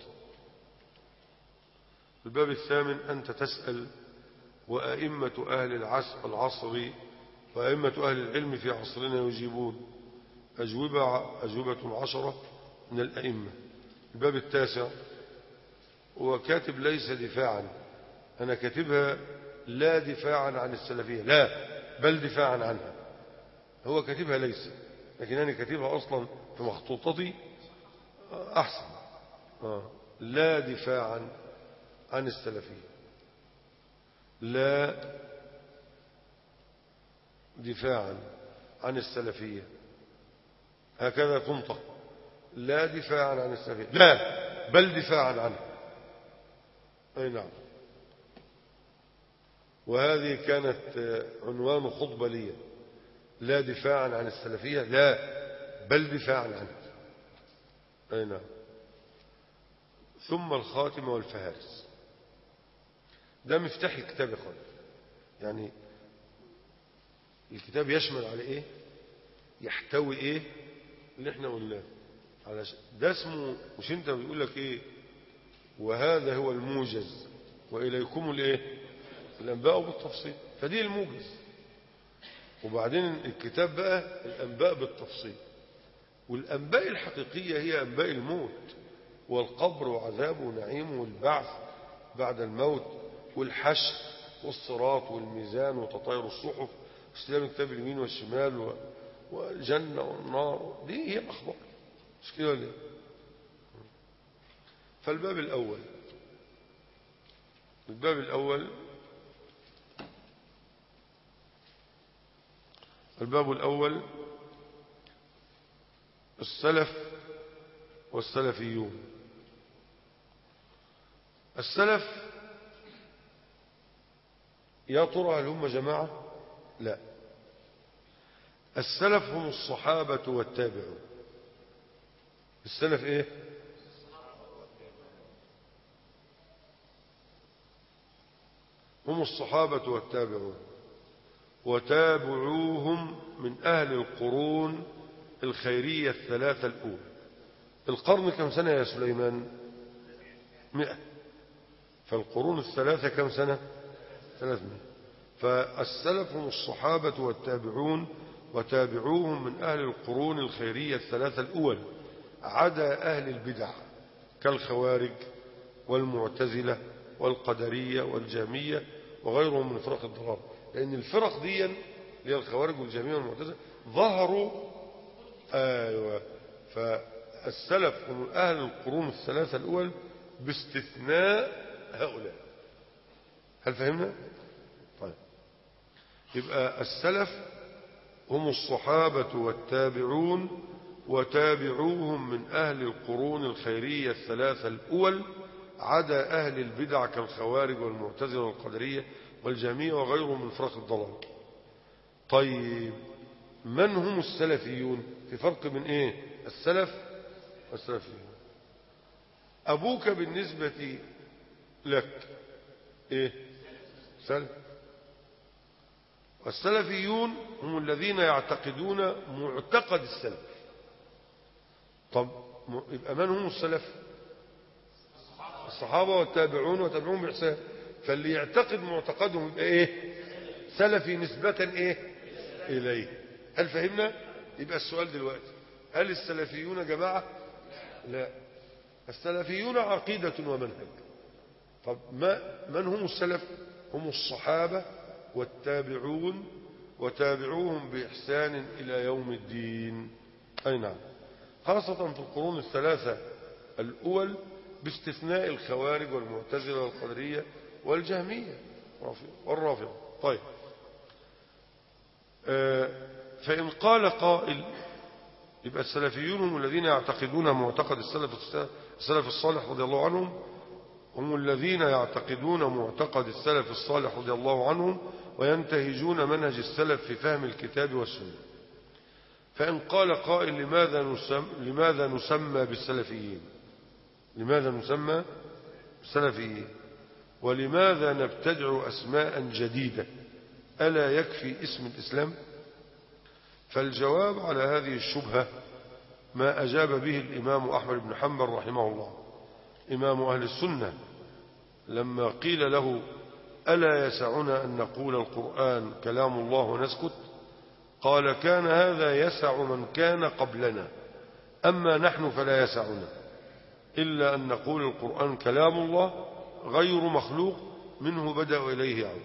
الباب الثامن أنت تسأل وأئمة أهل العصر وأئمة أهل العلم في عصرنا يجيبون أجوبة, أجوبة عشرة من الأئمة. الباب التاسع هو كاتب ليس دفاعا، أنا كاتبها لا دفاعا عن السلفية، لا بل دفاعا عنها. هو كاتبها ليس، لكن أنا كاتبها أصلا في مخطوطتي أحسن. آه. لا دفاعا عن السلفية، لا دفاعا عن السلفية، هكذا تنطق، لا دفاعا عن السلفية، لا بل دفاعا عنها. أي نعم. وهذه كانت عنوان خطبة لي، لا دفاعا عن السلفية، لا بل دفاعا عنها. أي نعم. ثم الخاتمة والفهارس، ده مفتاح الكتاب يا اخوان. يعني الكتاب يشمل على ايه، يحتوي ايه اللي احنا قلناه. على ده اسمه، مش انت بيقول لك ايه، وهذا هو الموجز واليكم الايه الانباء بالتفصيل، فدي الموجز. وبعدين الكتاب بقى الانباء بالتفصيل، والانباء الحقيقيه هي انباء الموت والقبر وعذابه ونعيمه والبعث بعد الموت والحشر والصراط والميزان وتطاير الصحف واستلام الكتاب اليمين والشمال والجنة والنار. دي هي الأخبار، مش كده ولا ايه؟ فالباب الأول الباب الأول الباب الأول السلف والسلفيون. السلف يا ترى هل هم جماعة؟ لا، السلف هم الصحابة والتابعون. السلف ايه؟ هم الصحابة والتابعون وتابعوهم من أهل القرون الخيرية الثلاثة الأولى. القرن كم سنة يا سليمان؟ مئة. فالقرون الثلاثة كم سنة؟ ثلاثمائة. فالسلف هم الصحابة والتابعون وتابعوهم من أهل القرون الخيرية الثلاثة الأول، عدا أهل البدع كالخوارج والمعتزلة والقدرية والجهمية وغيرهم من فرق الضلال. لأن الفرق دي اللي هي الخوارج والجهمية والمعتزلة ظهروا آيوه. فالسلف هم أهل القرون الثلاثة الأول باستثناء هؤلاء. هل فهمنا؟ طيب، يبقى السلف هم الصحابة والتابعون وتابعوهم من أهل القرون الخيرية الثلاثة الأول، عدا أهل البدع كالخوارج والمعتزلة والقدرية والجهمية وغيرهم من فرق الضلال. طيب، من هم السلفيون؟ في فرق من ايه السلف والسلفيون. أبوك بالنسبة لك ايه؟ سلف. والسلفيون هم الذين يعتقدون معتقد السلف. طب يبقى من هم السلف؟ الصحابة والتابعون وتابعون بإحسان. فاللي يعتقد معتقدهم يبقى ايه؟ سلفي نسبة ايه إليه. هل فهمنا؟ يبقى السؤال دلوقتي، هل السلفيون جماعة؟ لا، السلفيون عقيدة ومنهج. طب ما من هم السلف؟ هم الصحابة والتابعون وتابعوهم بإحسان إلى يوم الدين. أي نعم، خاصة في القرون الثلاثة الأول باستثناء الخوارج والمعتزلة والقدرية والجهمية والرافضة. طيب، فإن قال قائل يبقى السلفيون هم الذين يعتقدون معتقد السلف السلف الصالح رضي الله عنهم، هم الذين يعتقدون معتقد السلف الصالح رضي الله عنهم وينتهجون منهج السلف في فهم الكتاب والسنة. فإن قال قائل لماذا نسمى, لماذا نسمى بالسلفيين لماذا نسمى بالسلفيين ولماذا نبتدع أسماء جديدة ألا يكفي اسم الإسلام؟ فالجواب على هذه الشبهة ما أجاب به الإمام أحمد بن حنبل رحمه الله إمام أهل السنة لما قيل له ألا يسعنا أن نقول القرآن كلام الله ونسكت؟ قال كان هذا يسع من كان قبلنا، أما نحن فلا يسعنا إلا أن نقول القرآن كلام الله غير مخلوق منه بدأ وإليه يعود.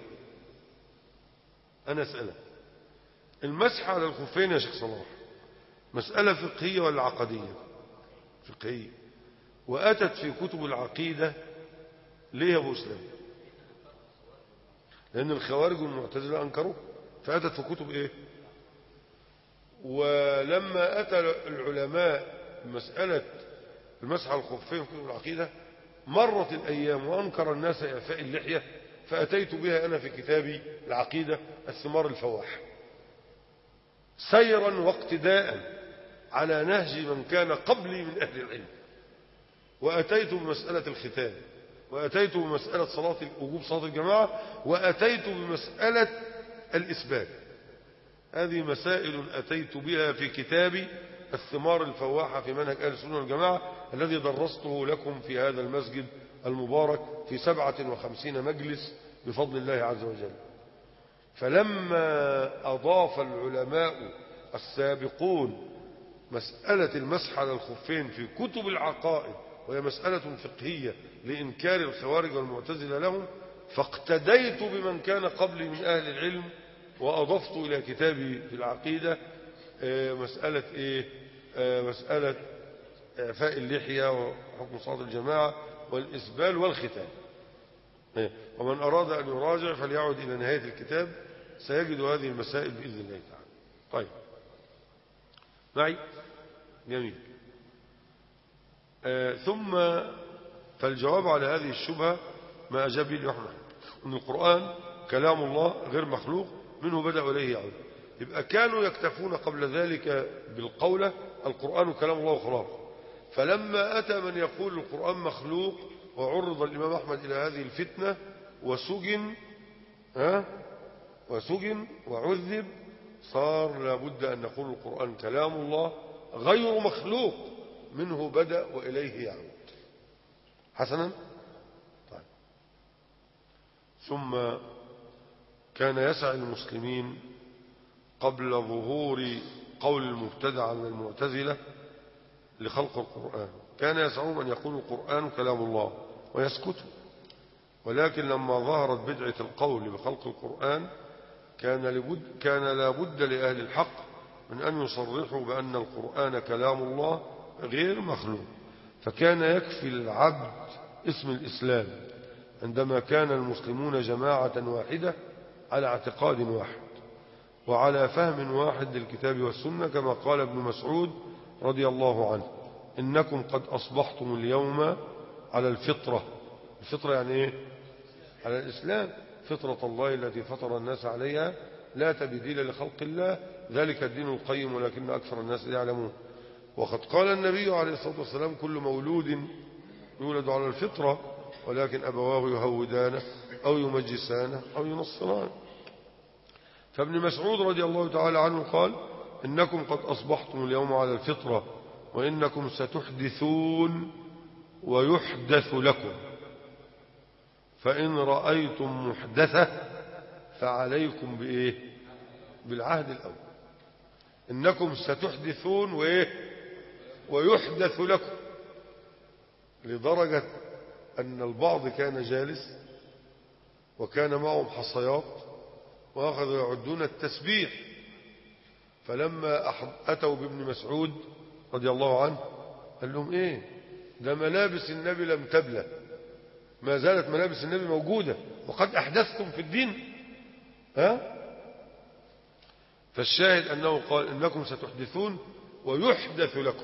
أنا أسألك، المسح على الخفين يا شيخ صلاح مسألة فقهية ولا عقدية؟ فقهية، وأتت في كتب العقيدة. ليه يا أبو إسلام؟ لأن الخوارج والمعتزلة أنكروه فأتت في كتب إيه؟ ولما أتى العلماء مسألة المسح على الخفين في كتب العقيدة مرت الأيام وأنكر الناس إعفاء اللحية، فأتيت بها أنا في كتابي العقيدة الثمار الفواح سيرا واقتداء على نهج من كان قبلي من أهل العلم، وأتيت بمسألة الختان، وأتيت بمسألة صلاة وجوب صلاة الجماعة، وأتيت بمسألة الإثبات. هذه مسائل أتيت بها في كتابي الثمار الفواحة في منهج أهل السنة والجماعة الذي درسته لكم في هذا المسجد المبارك في سبعة وخمسين مجلس بفضل الله عز وجل. فلما أضاف العلماء السابقون مسألة المسح على الخفين في كتب العقائد وهي مسألة فقهية لإنكار الخوارج والمعتزلة لهم، فاقتديت بمن كان قبلي من أهل العلم وأضفت إلى كتابي في العقيدة مسألة إيه؟ مسألة إعفاء اللحية وحكم صلاة الجماعة والإسبال والختان. ومن أراد أن يراجع فليعود إلى نهاية الكتاب سيجد هذه المسائل بإذن الله تعالى. طيب معي؟ جميل. آه ثم فالجواب على هذه الشبهة ما أجاب به الإمام أحمد أن القرآن كلام الله غير مخلوق منه بدأ وإليه يعود. يبقى كانوا يكتفون قبل ذلك بالقولة القرآن كلام الله وخلاص، فلما أتى من يقول القرآن مخلوق وعرض الإمام أحمد إلى هذه الفتنة وسجن ها وسجن وعذب صار لابد أن نقول القرآن كلام الله غير مخلوق منه بدأ وإليه يعود. حسنا. طيب. ثم كان يسعى المسلمين قبل ظهور قول المبتدع من المعتزلة لخلق القرآن، كان يسعون أن يقولوا القرآن كلام الله ويسكتوا، ولكن لما ظهرت بدعة القول بخلق القرآن كان لابد كان لابد لأهل الحق من أن يصرحوا بأن القرآن كلام الله غير مخلوق. فكان يكفي العبد اسم الإسلام عندما كان المسلمون جماعة واحدة على اعتقاد واحد وعلى فهم واحد للكتاب والسنة، كما قال ابن مسعود رضي الله عنه إنكم قد أصبحتم اليوم على الفطرة. الفطرة يعني إيه؟ على الإسلام، فطرة الله التي فطر الناس عليها لا تبديل لخلق الله ذلك الدين القيم ولكن أكثر الناس لا يعلمون. وقد قال النبي عليه الصلاة والسلام كل مولود يولد على الفطرة ولكن أبواه يهودانه أو يمجسانه أو ينصرانه. فابن مسعود رضي الله تعالى عنه قال إنكم قد أصبحتم اليوم على الفطرة وإنكم ستحدثون ويحدث لكم، فإن رأيتم محدثة فعليكم بإيه؟ بالعهد الأول. إنكم ستحدثون وإيه؟ ويحدث لكم، لدرجة أن البعض كان جالس وكان معهم حصيات وأخذوا يعدون التسبيح. فلما أتوا بابن مسعود رضي الله عنه قال لهم إيه ده ملابس النبي لم تبلى، ما زالت ملابس النبي موجودة وقد أحدثتم في الدين. ها؟ فالشاهد أنه قال إنكم ستحدثون ويحدث لكم،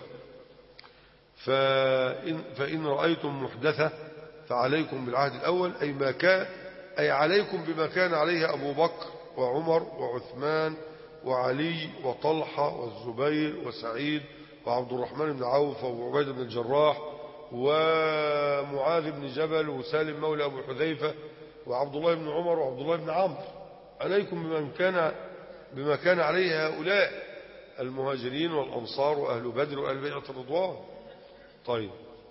فإن, فإن رأيتم محدثة فعليكم بالعهد الأول، أي ما كان أي عليكم بما كان عليه أبو بكر وعمر وعثمان وعلي وطلحة والزبير وسعيد وعبد الرحمن بن عوف وعبيد بن الجراح ومعاذ بن جبل وسالم مولى أبو حذيفة وعبد الله بن عمر وعبد الله بن عمرو. عليكم بما كان بما كان عليه هؤلاء المهاجرين والأنصار وأهل بدر وأهل بيعة الرضوان. طيب.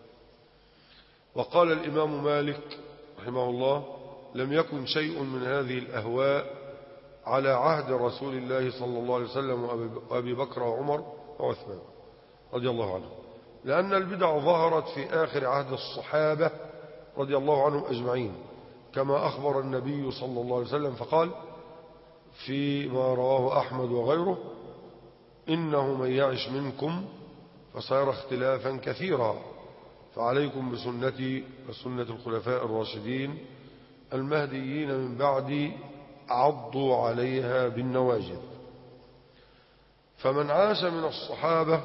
وقال الإمام مالك رحمه الله لم يكن شيء من هذه الأهواء على عهد رسول الله صلى الله عليه وسلم وأبي بكر وعمر وعثمان رضي الله عنهم، لأن البدع ظهرت في آخر عهد الصحابة رضي الله عنهم أجمعين، كما أخبر النبي صلى الله عليه وسلم فقال فيما رواه أحمد وغيره إنه من يعش منكم فسيرى اختلافا كثيرا، فعليكم بسنتي وسنة الخلفاء الراشدين المهديين من بعدي عضوا عليها بالنواجذ. فمن عاش من الصحابة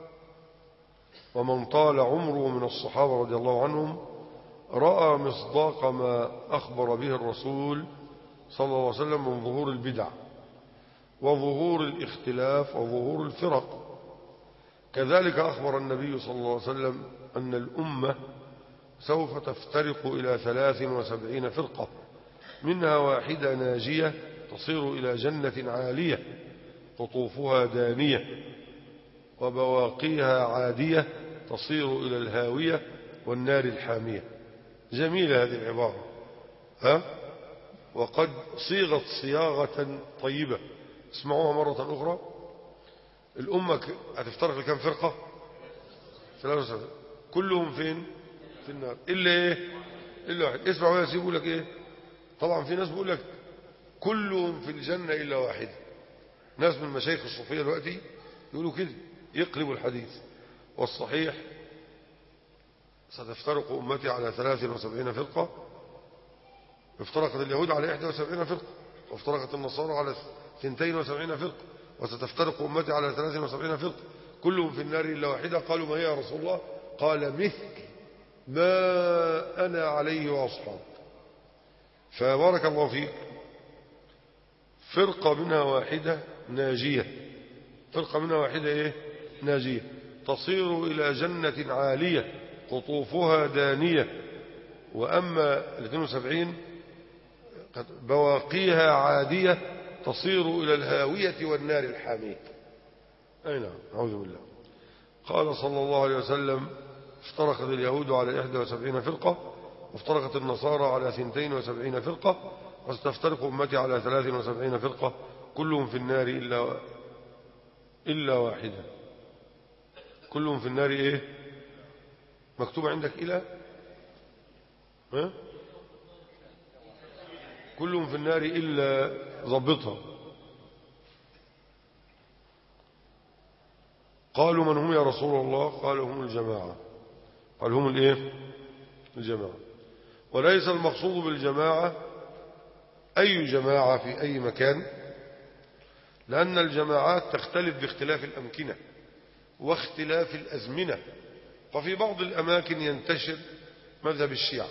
ومن طال عمره من الصحابة رضي الله عنهم رأى مصداق ما أخبر به الرسول صلى الله عليه وسلم من ظهور البدع وظهور الاختلاف وظهور الفرق. كذلك أخبر النبي صلى الله عليه وسلم أن الأمة سوف تفترق إلى ثلاث وسبعين فرقة، منها واحدة ناجية تصير إلى جنة عالية قطوفها دانية، وبواقيها عادية تصير إلى الهاوية والنار الحامية. جميلة هذه العبارة، ها؟ وقد صيغت صياغة طيبة، اسمعوها مرة أخرى. الأمة هتفترق لكم فرقة؟ ثلاثة، كلهم فين؟ في النار إلا إيه؟ إلا واحد. اسمعوا يا سيدي بيقول لك إيه؟ طبعا في ناس بيقول لك كلهم في الجنة إلا واحد. ناس من المشايخ الصوفية دلوقتي يقولوا كده، يقلبوا الحديث. والصحيح ستفترق أمتي على ثلاث وسبعين فرقة، افترقت اليهود على إحدى وسبعين فرقة، وافترقت النصارى على اثنتين وسبعين فرقة، وستفترق أمتي على ثلاث وسبعين فرقة كلهم في النار إلا واحدة. قالوا ما هي يا رسول الله؟ قال مثل ما أنا عليه وأصحابي. فبارك الله فيك. فرقة منها واحدة ناجية، فرقة منها واحدة إيه؟ ناجية تصير إلى جنة عالية قطوفها دانية. وأما الاثنين وسبعين بواقيها عادية تصير إلى الهاوية والنار الحامية. أي نعم، أعوذ بالله. قال صلى الله عليه وسلم افترقت اليهود على إحدى وسبعين فرقة، وافترقت النصارى على ثنتين وسبعين فرقة، وستفترق أمتي على ثلاث وسبعين فرقة كلهم في النار إلا إلا واحدة. كلهم في النار إيه؟ مكتوب عندك إلى ها؟ كلهم في النار إلا ضبطها. قالوا من هم يا رسول الله؟ قالوا هم الجماعة. قال هم الايه؟ الجماعة. وليس المقصود بالجماعة أي جماعة في أي مكان، لأن الجماعات تختلف باختلاف الأمكنة واختلاف الأزمنة. ففي بعض الأماكن ينتشر مذهب الشيعة،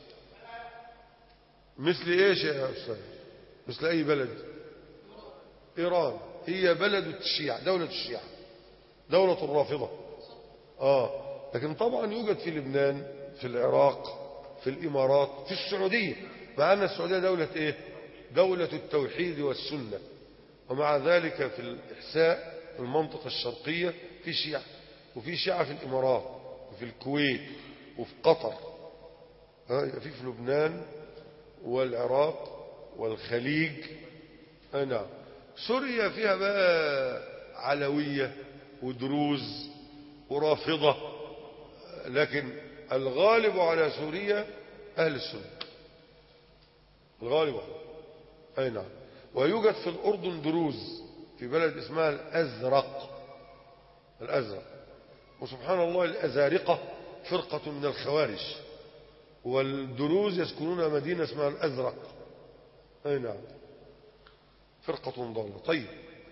مثل إيش يا أستاذ؟ مثل أي بلد؟ إيران هي بلد الشيعة، دولة الشيعة، دولة الرافضة. آه لكن طبعا يوجد في لبنان، في العراق، في الإمارات، في السعودية، مع أن السعودية دولة إيه؟ دولة التوحيد والسنة. ومع ذلك في الإحساء في المنطقة الشرقية في شيعة، وفي شيعة في الإمارات وفي الكويت وفي قطر، آه في في لبنان والعراق والخليج. آه نعم. سوريا فيها بقى علوية ودروز ورافضة، لكن الغالب على سوريا أهل السنة. الغالب. أي نعم. ويوجد في الأردن دروز في بلد اسمها الأزرق. الأزرق. وسبحان الله الأزارقة فرقة من الخوارج، والدروز يسكنون مدينة اسمها الأزرق. أي نعم، فرقة ضالة. طيب،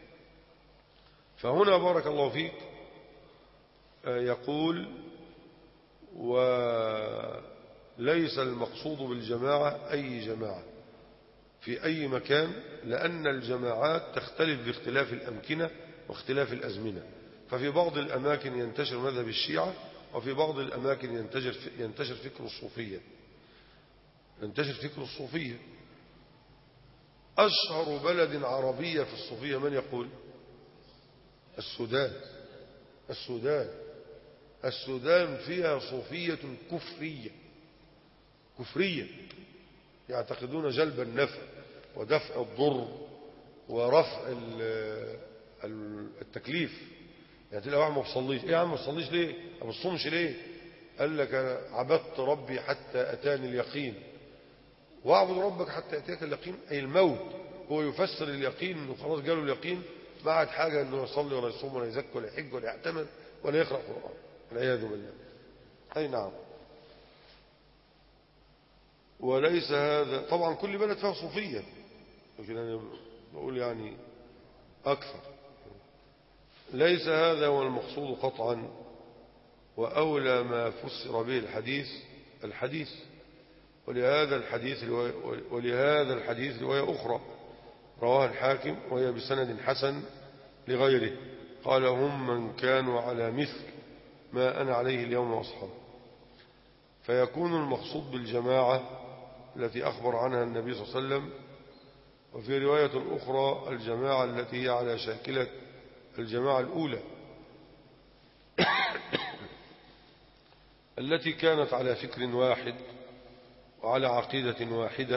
فهنا بارك الله فيك يقول: وليس المقصود بالجماعة أي جماعة في أي مكان، لأن الجماعات تختلف باختلاف الأمكنة واختلاف الأزمنة. ففي بعض الأماكن ينتشر مذهب الشيعة، وفي بعض الأماكن ينتشر ينتشر فكر الصوفية. ينتشر فكر الصوفية. أشهر بلد عربية في الصوفية من يقول؟ السودان. السودان السودان فيها صوفية كفرية. كفرية يعتقدون جلب النفع ودفع الضر ورفع التكليف. يعني تلاقي واحد ما بيصليش، ايه يا عم ما بتصليش ليه؟ ما بتصومش ليه؟ قال لك انا عبدت ربي حتى اتاني اليقين. واعبد ربك حتى اتاك اليقين اي الموت. هو يفسر اليقين انه خلاص جاله اليقين، ما عاد حاجه انه يصلي ولا يصوم ولا يزكي ولا يحج ولا يعتمر ولا يقرا قران، والعياذ بالله. اي نعم. وليس هذا، طبعا كل بلد فيها صوفيه، لكن انا بقول يعني اكثر. ليس هذا هو المقصود قطعا، وأولى ما فسر به الحديث الحديث ولهذا الحديث ولهذا الحديث رواية أخرى رواها الحاكم وهي بسند حسن لغيره، قال: هم من كانوا على مثل ما أنا عليه اليوم وأصحابي. فيكون المقصود بالجماعة التي أخبر عنها النبي صلى الله عليه وسلم. وفي رواية أخرى الجماعة التي هي على شاكلة الجماعة الأولى التي كانت على فكر واحد وعلى عقيدة واحدة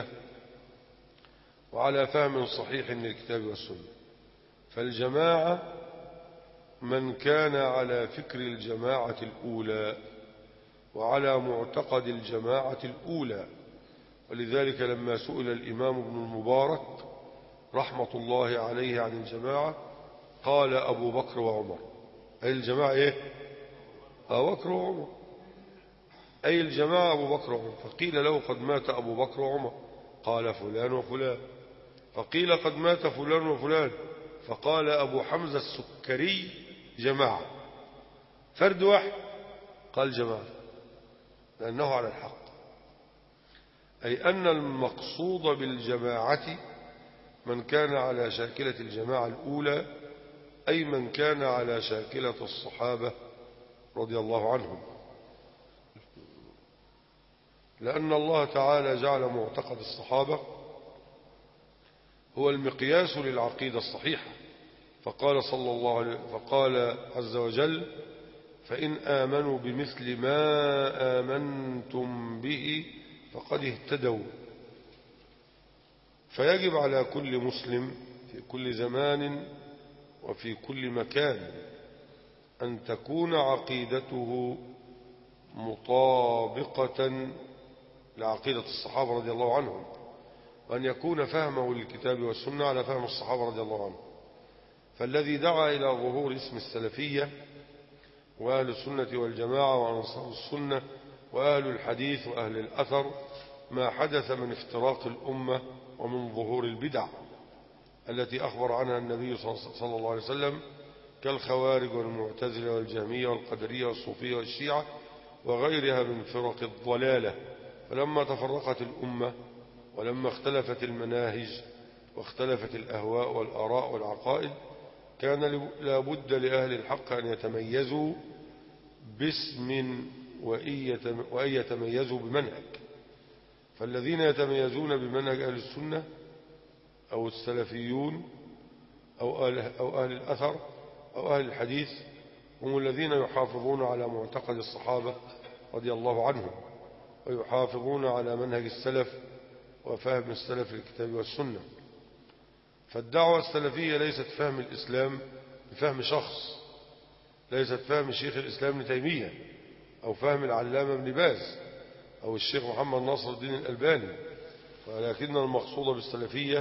وعلى فهم صحيح للكتاب والسنة. فالجماعة من كان على فكر الجماعة الأولى وعلى معتقد الجماعة الأولى. ولذلك لما سئل الإمام ابن المبارك رحمة الله عليه عن الجماعة قال: أبو بكر وعمر. أي الجماعة إيه؟ أبو بكر وعمر. أي الجماعة أبو بكر وعمر. فقيل له: قد مات أبو بكر وعمر. قال: فلان وفلان. فقيل: قد مات فلان وفلان. فقال أبو حمزة السكري: جماعة. فرد واحد. قال: جماعة، لأنه على الحق. أي أن المقصود بالجماعة من كان على شاكلة الجماعة الأولى، أي من كان على شاكلة الصحابة رضي الله عنهم، لأن الله تعالى جعل معتقد الصحابة هو المقياس للعقيدة الصحيحة. فقال صلى الله عليه فقال عز وجل: فإن آمنوا بمثل ما آمنتم به فقد اهتدوا. فيجب على كل مسلم في كل زمان وفي كل مكان أن تكون عقيدته مطابقة لعقيدة الصحابة رضي الله عنهم، وأن يكون فهمه للكتاب والسنة على فهم الصحابة رضي الله عنهم. فالذي دعا إلى ظهور اسم السلفية وأهل السنة والجماعة وأنصار السنة وأهل الحديث وأهل الأثر ما حدث من افتراق الأمة ومن ظهور البدع التي أخبر عنها النبي صلى الله عليه وسلم، كالخوارج والمعتزلة والجهمية والقدرية والصوفية والشيعة وغيرها من فرق الضلالة. فلما تفرقت الأمة ولما اختلفت المناهج واختلفت الأهواء والآراء والعقائد، كان لابد لأهل الحق أن يتميزوا باسم وأن يتميزوا بمنهج. فالذين يتميزون بمنهج أهل السنة أو السلفيون أو أهل, أو أهل الأثر أو أهل الحديث هم الذين يحافظون على معتقد الصحابة رضي الله عنهم، ويحافظون على منهج السلف وفهم السلف للكتاب والسنة. فالدعوة السلفية ليست فهم الإسلام بفهم شخص، ليست فهم الشيخ الإسلام ابن تيمية أو فهم العلامة ابن باز أو الشيخ محمد ناصر الدين الألباني ولكن المقصود بالسلفية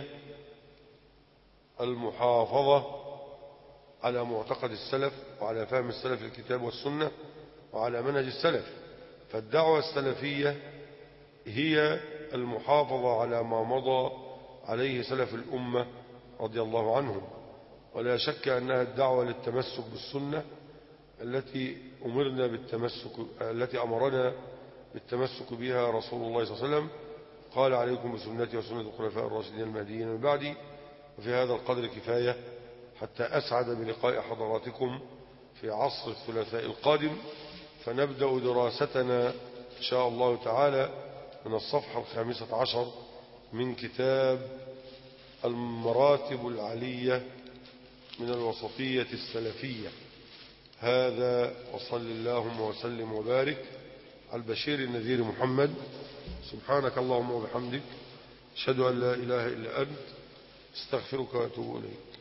المحافظة على معتقد السلف وعلى فهم السلف الكتاب والسنة وعلى منهج السلف. فالدعوة السلفية هي المحافظة على ما مضى عليه سلف الأمة رضي الله عنهم، ولا شك أنها الدعوة للتمسك بالسنة التي أمرنا بالتمسك التي أمرنا بالتمسك بها رسول الله صلى الله عليه وسلم. قال: عليكم بسنتي وسنة الخلفاء الراشدين المهديين من بعدي. وفي هذا القدر كفاية حتى أسعد بلقاء حضراتكم في عصر الثلاثاء القادم، فنبدأ دراستنا إن شاء الله تعالى من الصفحة الخامسة عشر من كتاب المراتب العلية من الوسطية السلفية. هذا وصل اللهم وسلم وبارك على البشير النذير محمد. سبحانك اللهم وبحمدك، أشهد أن لا إله إلا أنت، استغفرك وأتوب إليك.